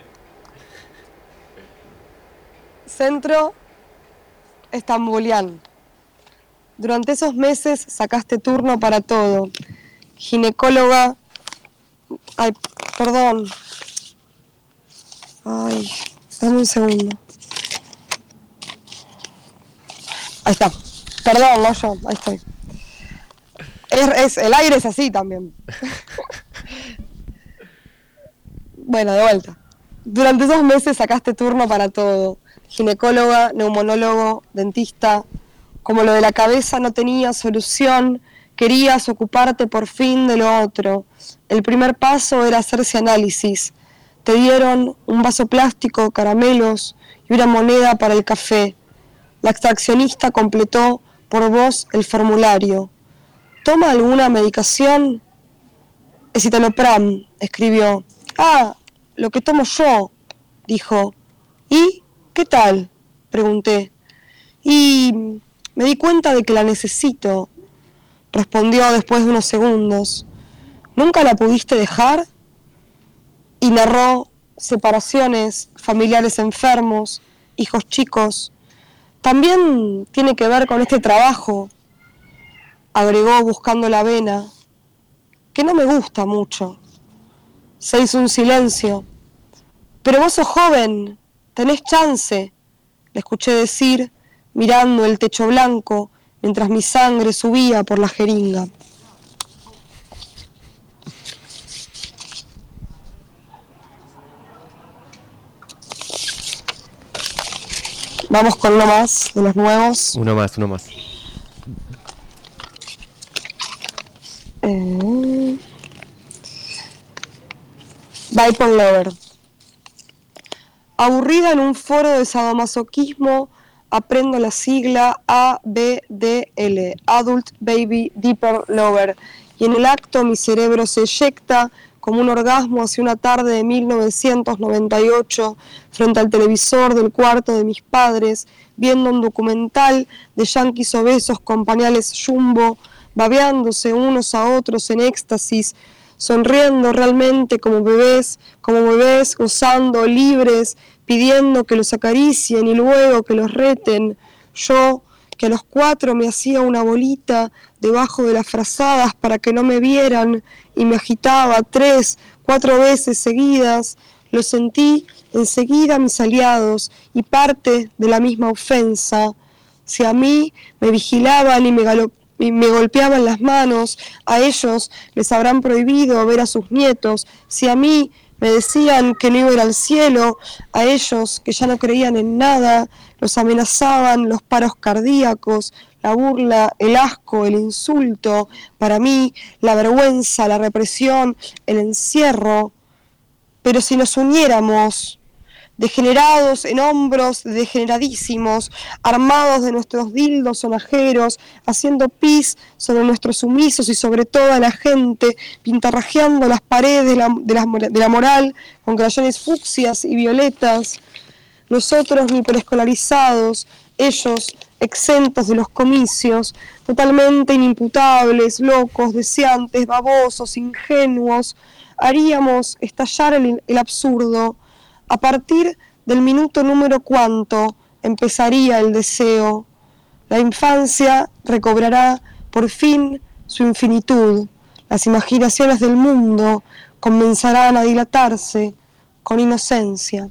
Centro Estambulian. Durante esos meses sacaste turno para todo. Ginecóloga. Ay, perdón. Ay, dame un segundo. Ahí está. Perdón, no yo, ahí estoy. Es, es- el aire es así también. Bueno, de vuelta. Durante esos meses sacaste turno para todo. Ginecóloga, neumonólogo, dentista. Como lo de la cabeza no tenía solución, querías ocuparte por fin de lo otro. El primer paso era hacerse análisis. Te dieron un vaso plástico, caramelos y una moneda para el café. La extraccionista completó por vos el formulario. ¿Toma alguna medicación? Escitalopram, escribió. Ah, lo que tomo yo, dijo. ¿Y qué tal? Pregunté. Y me di cuenta de que la necesito, respondió después de unos segundos. ¿Nunca la pudiste dejar? Y narró separaciones, familiares enfermos, hijos chicos. También tiene que ver con este trabajo, agregó buscando la vena, que no me gusta mucho. Se hizo un silencio. Pero vos sos joven, tenés chance, le escuché decir, mirando el techo blanco, mientras mi sangre subía por la jeringa. Vamos con uno más de los nuevos. Uno más, uno más. Eh... Bipon Lover. Aburrida en un foro de sadomasoquismo, aprendo la sigla A B D L, Adult Baby Deeper Lover, y en el acto mi cerebro se eyecta como un orgasmo hacia una tarde de mil novecientos noventa y ocho, frente al televisor del cuarto de mis padres, viendo un documental de yanquis obesos con pañales jumbo, babeándose unos a otros en éxtasis, sonriendo realmente como bebés, como bebés gozando, libres, pidiendo que los acaricien y luego que los reten. Yo, que a los cuatro me hacía una bolita debajo de las frazadas para que no me vieran y me agitaba tres, cuatro veces seguidas, lo sentí enseguida mis aliados y parte de la misma ofensa. Si a mí me vigilaban y me, galo- y me golpeaban las manos, a ellos les habrán prohibido ver a sus nietos. Si a mí me decían que no iba a ir al cielo, a ellos que ya no creían en nada, los amenazaban los paros cardíacos, la burla, el asco, el insulto, para mí la vergüenza, la represión, el encierro. Pero si nos uniéramos, degenerados en hombros degeneradísimos, armados de nuestros dildos sonajeros, haciendo pis sobre nuestros sumisos y sobre toda la gente, pintarrajeando las paredes de la, de la, de la moral con crayones fucsias y violetas, nosotros ni preescolarizados, ellos exentos de los comicios, totalmente inimputables, locos, deseantes, babosos, ingenuos, haríamos estallar el, el absurdo. A partir del minuto número cuánto empezaría el deseo. La infancia recobrará por fin su infinitud. Las imaginaciones del mundo comenzarán a dilatarse con inocencia.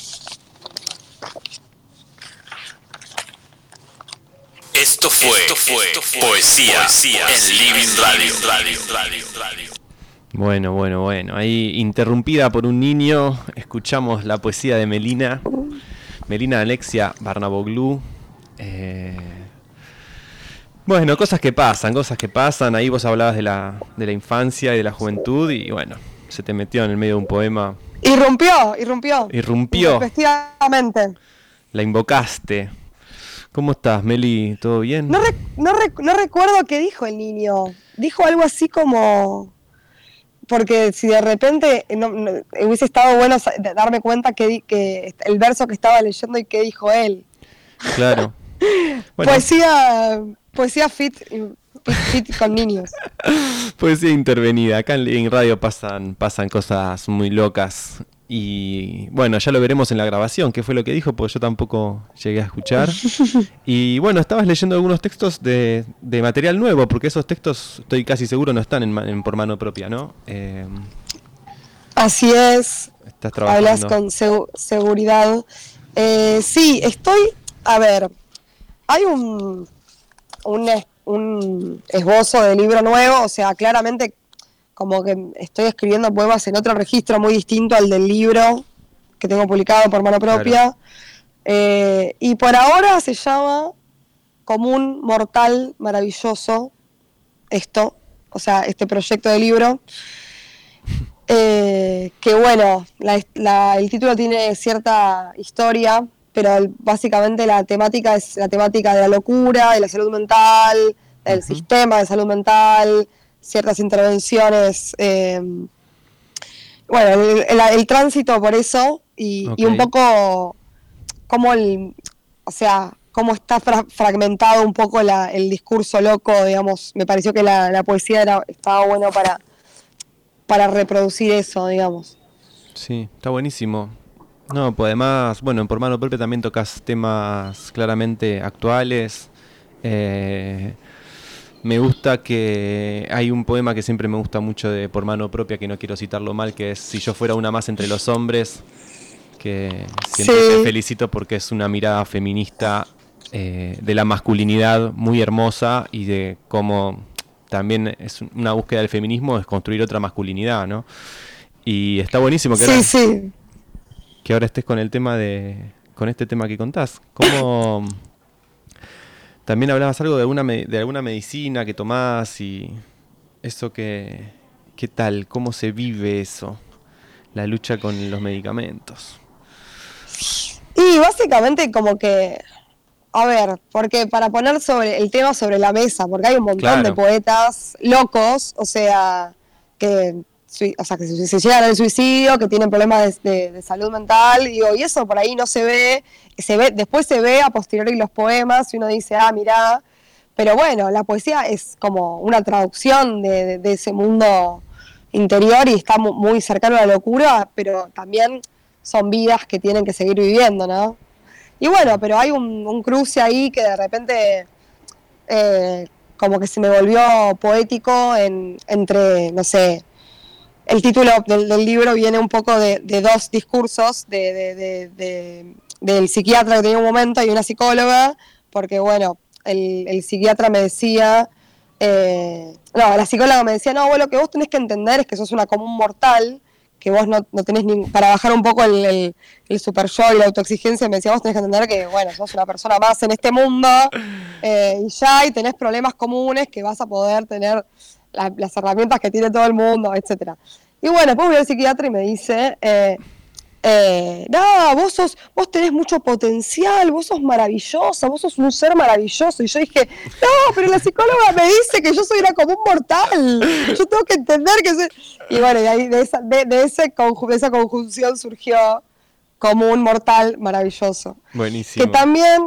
Esto fue, Esto fue, Esto fue poesía, poesía en Living Radio. Radio, Radio, Radio. Bueno, bueno, bueno. Ahí interrumpida por un niño, escuchamos la poesía de Melina. Melina Alexia Barnaboglou. Eh, bueno, cosas que pasan, cosas que pasan. Ahí vos hablabas de la, de la infancia y de la juventud y bueno, se te metió en el medio de un poema. Irrumpió, irrumpió. Irrumpió. Efectivamente. La invocaste. ¿Cómo estás, Meli? ¿Todo bien? No, rec- no, rec- no recuerdo qué dijo el niño. Dijo algo así como... Porque si de repente no, no, hubiese estado bueno darme cuenta que, di- que el verso que estaba leyendo y qué dijo él. Claro. Bueno. Poesía, poesía fit, fit, fit con niños. Poesía intervenida. Acá en Living Radio pasan, pasan cosas muy locas. Y bueno, ya lo veremos en la grabación, qué fue lo que dijo, porque yo tampoco llegué a escuchar. Y bueno, estabas leyendo algunos textos de, de material nuevo, porque esos textos estoy casi seguro no están en, en por mano propia, ¿no? Eh, Así es. Estás trabajando. Hablas con seg- seguridad. Eh, sí, estoy... A ver, hay un, un, es- un esbozo de libro nuevo, o sea, claramente... como que estoy escribiendo poemas en otro registro muy distinto al del libro que tengo publicado por mano propia. Claro. Eh, y por ahora se llama Común Mortal Maravilloso, esto, o sea, este proyecto de libro. Eh, que bueno, la, la, el título tiene cierta historia, pero el, básicamente la temática es la temática de la locura, de la salud mental, del uh-huh. sistema de salud mental, ciertas intervenciones, eh, bueno, el, el, el tránsito por eso y, okay. y un poco cómo el, o sea, cómo está fra- fragmentado un poco la, el discurso loco, digamos, me pareció que la, la poesía era, estaba bueno para, para reproducir eso, digamos. Sí, está buenísimo. No, pues además, bueno, en Por Mano Propia también tocas temas claramente actuales. Eh, me gusta que hay un poema que siempre me gusta mucho de Por Mano Propia, que no quiero citarlo mal, que es Si yo fuera una más entre los hombres, que siempre sí. Te felicito porque es una mirada feminista eh, de la masculinidad muy hermosa y de cómo también es una búsqueda del feminismo, es construir otra masculinidad, ¿no? Y está buenísimo que, sí, ahora, sí. que ahora estés con el tema de con este tema que contás. ¿Cómo también hablabas algo de alguna de alguna medicina que tomás y eso que qué tal, cómo se vive eso, la lucha con los medicamentos? Y básicamente como que a ver, porque para poner sobre el tema sobre la mesa, porque hay un montón Claro. de poetas locos, o sea, que, sui- o sea, que se, se llegan al suicidio, que tienen problemas de, de- de salud mental, y digo, y eso por ahí no se ve, se ve, después se ve a posteriori los poemas, y uno dice, ah, mirá, pero bueno, la poesía es como una traducción de, de- de ese mundo interior y está mu- muy cercano a la locura, pero también son vidas que tienen que seguir viviendo, ¿no? Y bueno, pero hay un, un cruce ahí que de repente eh, como que se me volvió poético en, entre, no sé, el título del, del libro viene un poco de, de dos discursos de, de- de- de- del psiquiatra que tenía un momento y una psicóloga, porque bueno, el, el psiquiatra me decía, eh, no, la psicóloga me decía, no, vos lo que vos tenés que entender es que sos una común mortal, que vos no, no tenés ni, para bajar un poco el, el, el super yo y la autoexigencia, me decía, vos tenés que entender que, bueno, sos una persona más en este mundo, eh, y ya, y tenés problemas comunes que vas a poder tener la- las herramientas que tiene todo el mundo, etcétera. Y bueno, después voy al psiquiatra y me dice, eh, eh, no, vos sos, vos tenés mucho potencial, vos sos maravillosa, vos sos un ser maravilloso. Y yo dije, no, pero la psicóloga me dice que yo soy una común mortal, yo tengo que entender que soy... Y bueno, y ahí de esa, de, de ese conju- de esa conjunción surgió común mortal maravilloso. Buenísimo. Que también,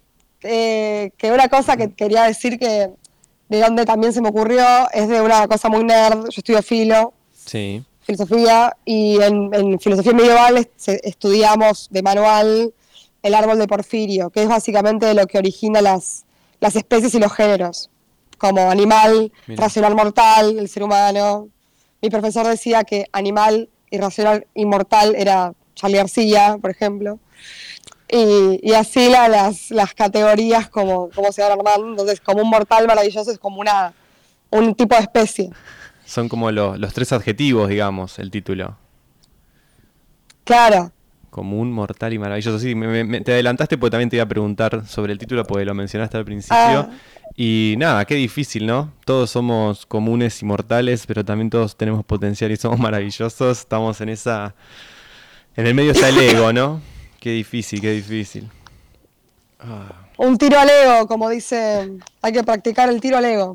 eh, que una cosa que quería decir que de donde también se me ocurrió es de una cosa muy nerd, yo estudio filo, Sí. filosofía, y en, en filosofía medieval est- se- estudiamos de manual el árbol de Porfirio, que es básicamente lo que origina las, las especies y los géneros, como animal, Mira. racional mortal, el ser humano. Mi profesor decía que animal, irracional, inmortal era Charlie García, por ejemplo. Y, y así la- las, las categorías como, como se van armando. Entonces, como un mortal maravilloso es como una, un tipo de especie. Son como lo- los tres adjetivos, digamos, el título. Claro. Común, mortal y maravilloso. Sí, me, me- me- te adelantaste porque también te iba a preguntar sobre el título porque lo mencionaste al principio. Ah. Y nada, qué difícil, ¿no? Todos somos comunes y mortales, pero también todos tenemos potencial y somos maravillosos. Estamos en esa... En el medio está el ego, ¿no? Qué difícil, qué difícil. Ah. Un tiro al ego, como dice, hay que practicar el tiro al ego.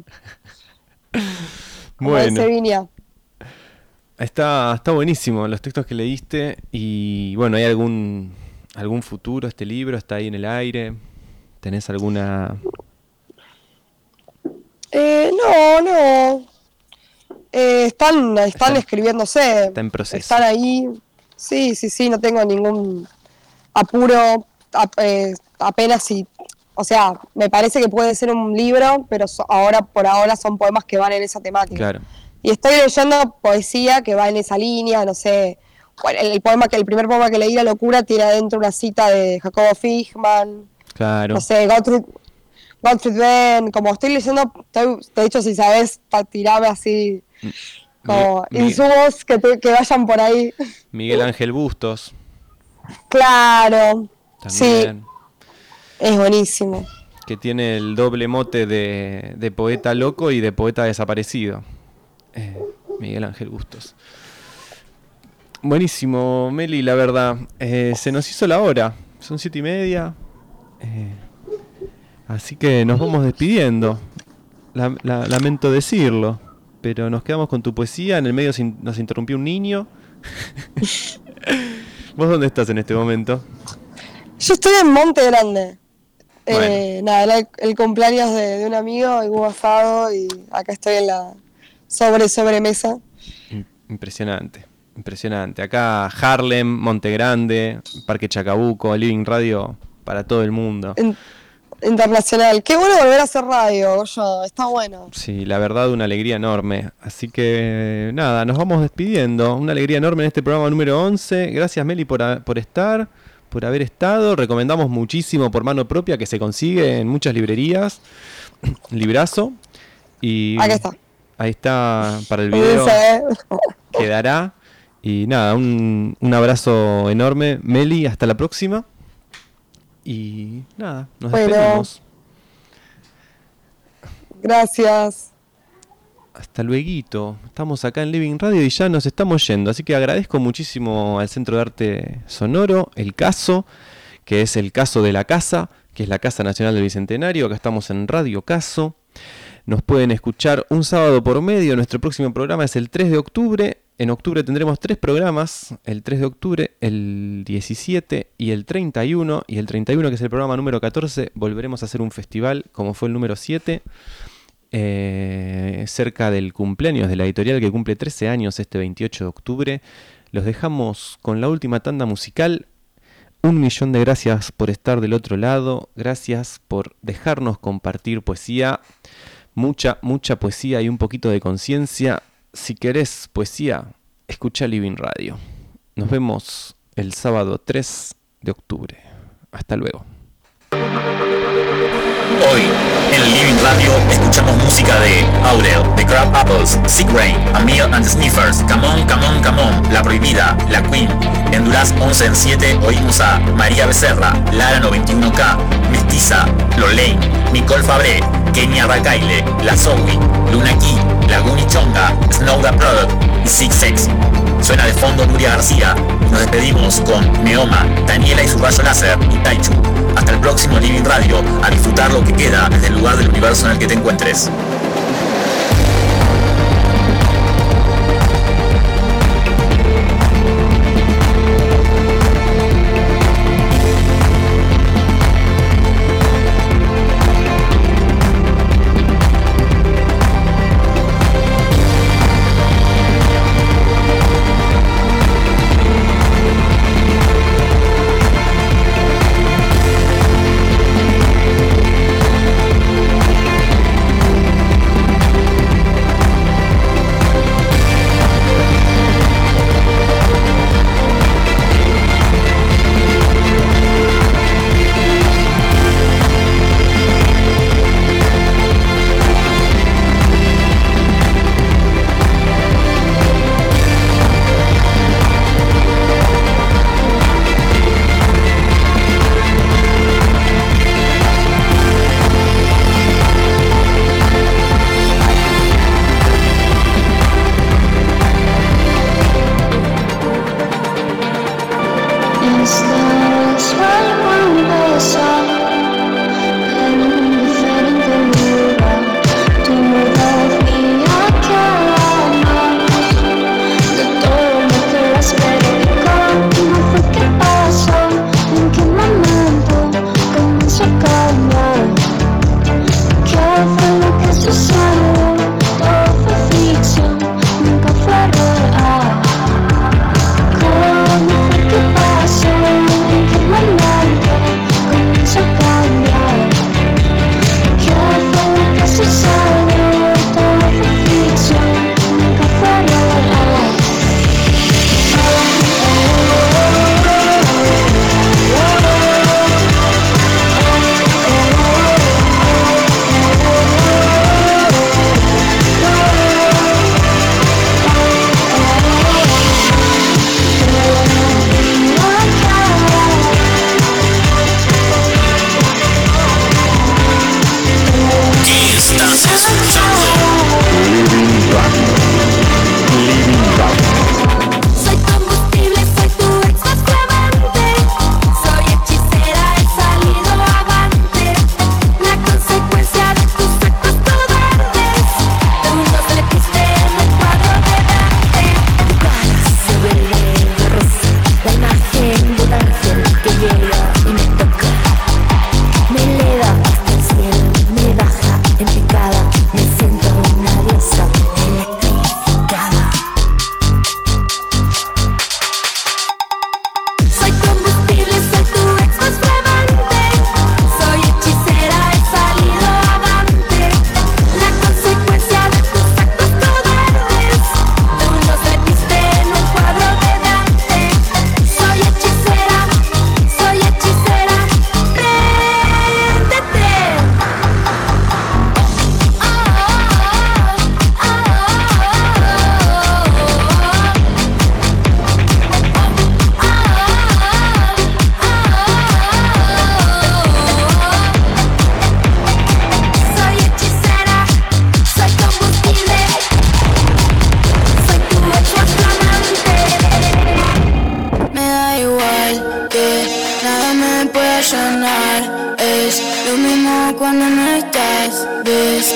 Como Bueno. dice Viña. Está, está buenísimo los textos que leíste y bueno, ¿hay algún algún futuro este libro? ¿Está ahí en el aire? ¿Tenés alguna...? Eh, no, no. Eh, están están Está- escribiéndose. está en proceso. Están ahí. Sí, sí, sí, no tengo ningún apuro. ap- eh, apenas si. O sea, me parece que puede ser un libro, pero so- ahora por ahora son poemas que van en esa temática. Claro. Y estoy leyendo poesía que va en esa línea, no sé. Bueno, el, el poema que el primer poema que leí, La locura, tiene adentro una cita de Jacobo Fichman. Claro. No sé, Gottfried, Gottfried Benn, como estoy leyendo, estoy, de hecho, si sabes, pa- tirame así, como Mi- Mi- insumos que, te- que vayan por ahí. Miguel Ángel Bustos. Claro, También. sí, es buenísimo. Que tiene el doble mote de, de poeta loco y de poeta desaparecido. Eh, Miguel Ángel Bustos. Buenísimo, Meli, la verdad. Eh, se nos hizo la hora. Son siete y media. Eh, así que nos vamos despidiendo. La- la- lamento decirlo. Pero nos quedamos con tu poesía. En el medio se in- nos interrumpió un niño. ¿Vos dónde estás en este momento? Yo estoy en Monte Grande. Bueno. Eh, nada, era el, el cumpleaños de, de un amigo, y hubo asado, y acá estoy en la sobre sobremesa. Im- Impresionante, impresionante. Acá Harlem, Monte Grande, Parque Chacabuco, Living Radio para todo el mundo. In- internacional. Qué bueno volver a hacer radio, Goyo, está bueno. Sí, la verdad una alegría enorme. Así que nada, nos vamos despidiendo. Una alegría enorme en este programa número once. Gracias Meli por, a- por estar, por haber estado. Recomendamos muchísimo por mano propia que se consigue en muchas librerías. Librazo. Y Acá está. ahí está para el video. Dice, Quedará. Y nada, un, un abrazo enorme. Meli, hasta la próxima. Y nada, nos Bueno. despedimos. gracias. Hasta luego. Estamos acá en Living Radio y ya nos estamos yendo. Así que agradezco muchísimo al Centro de Arte Sonoro, el Caso, que es el caso de la casa, que es la Casa Nacional del Bicentenario. Acá estamos en Radio Caso. Nos pueden escuchar un sábado por medio. Nuestro próximo programa es el tres de octubre. En octubre tendremos tres programas. El tres de octubre, el diecisiete y el treinta y uno. Y el treinta y uno, que es el programa número catorce, volveremos a hacer un festival como fue el número siete. Eh, cerca del cumpleaños de la editorial, que cumple trece años este veintiocho de octubre. Los dejamos con la última tanda musical. Un millón de gracias por estar del otro lado. Gracias por dejarnos compartir poesía. Mucha, mucha poesía y un poquito de conciencia. Si querés poesía, escucha Living Radio. Nos vemos el sábado tres de octubre. Hasta luego. Hoy, en el Living Radio, escuchamos música de Aurel, The Crab Apples, Sick Rain, Emil and the Sniffers, Come On, Come On, Come On, La Prohibida, La Queen. En Duraz once en siete oímos a María Becerra, Lara noventa y uno K, Mestiza, Lorraine, Nicole Fabré, Kenia Racaile, La Zoe, Luna Key, Laguni Chonga, Snow the Product y Six Sex. Suena de fondo Nuria García. Nos despedimos con Neoma, Daniela y su rayo láser y Taichu. Hasta el próximo Living Radio, a disfrutar lo que queda desde el lugar del universo en el que te encuentres.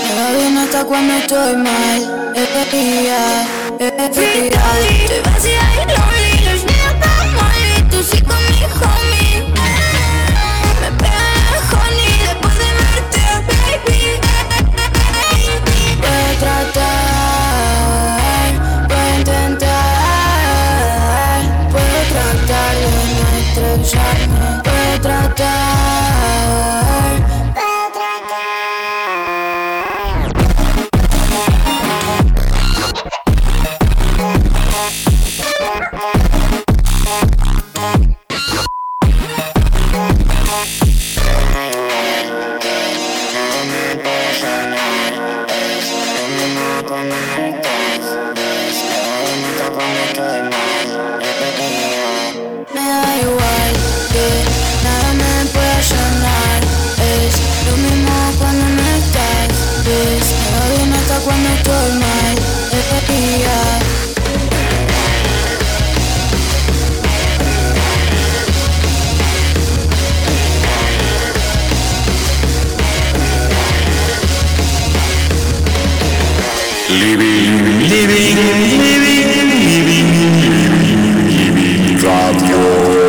Me va bien hasta cuando estoy mal. Eh, yeah, eh, yeah. Estoy vacía y lonely. Los míos están mal. Tú sí con mi homie. Me pega el honey después de verte, baby. Puedo tratar, puedo intentar, puedo tratar de no estrellarme. Puedo tratar. Me da igual que nada me pueda llenar. Es lo mismo cuando no estás. Ves, me va bien hasta cuando estoy mal. Eh, yeah. Living, living, living, living, living, living radio.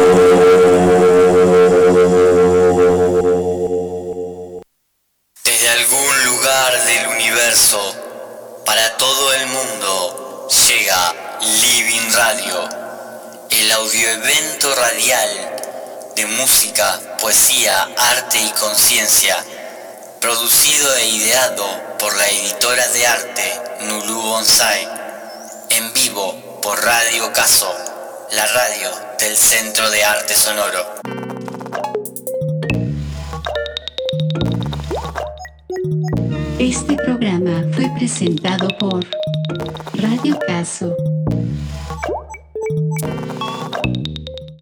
Desde algún lugar del universo, para todo el mundo, llega Living Radio, el audioevento radial de música, poesía, arte y conciencia, producido e ideado por la editora de arte Nulu Bonsai, en vivo por Radio Caso, la radio del Centro de Arte Sonoro. Este programa fue presentado por Radio Caso.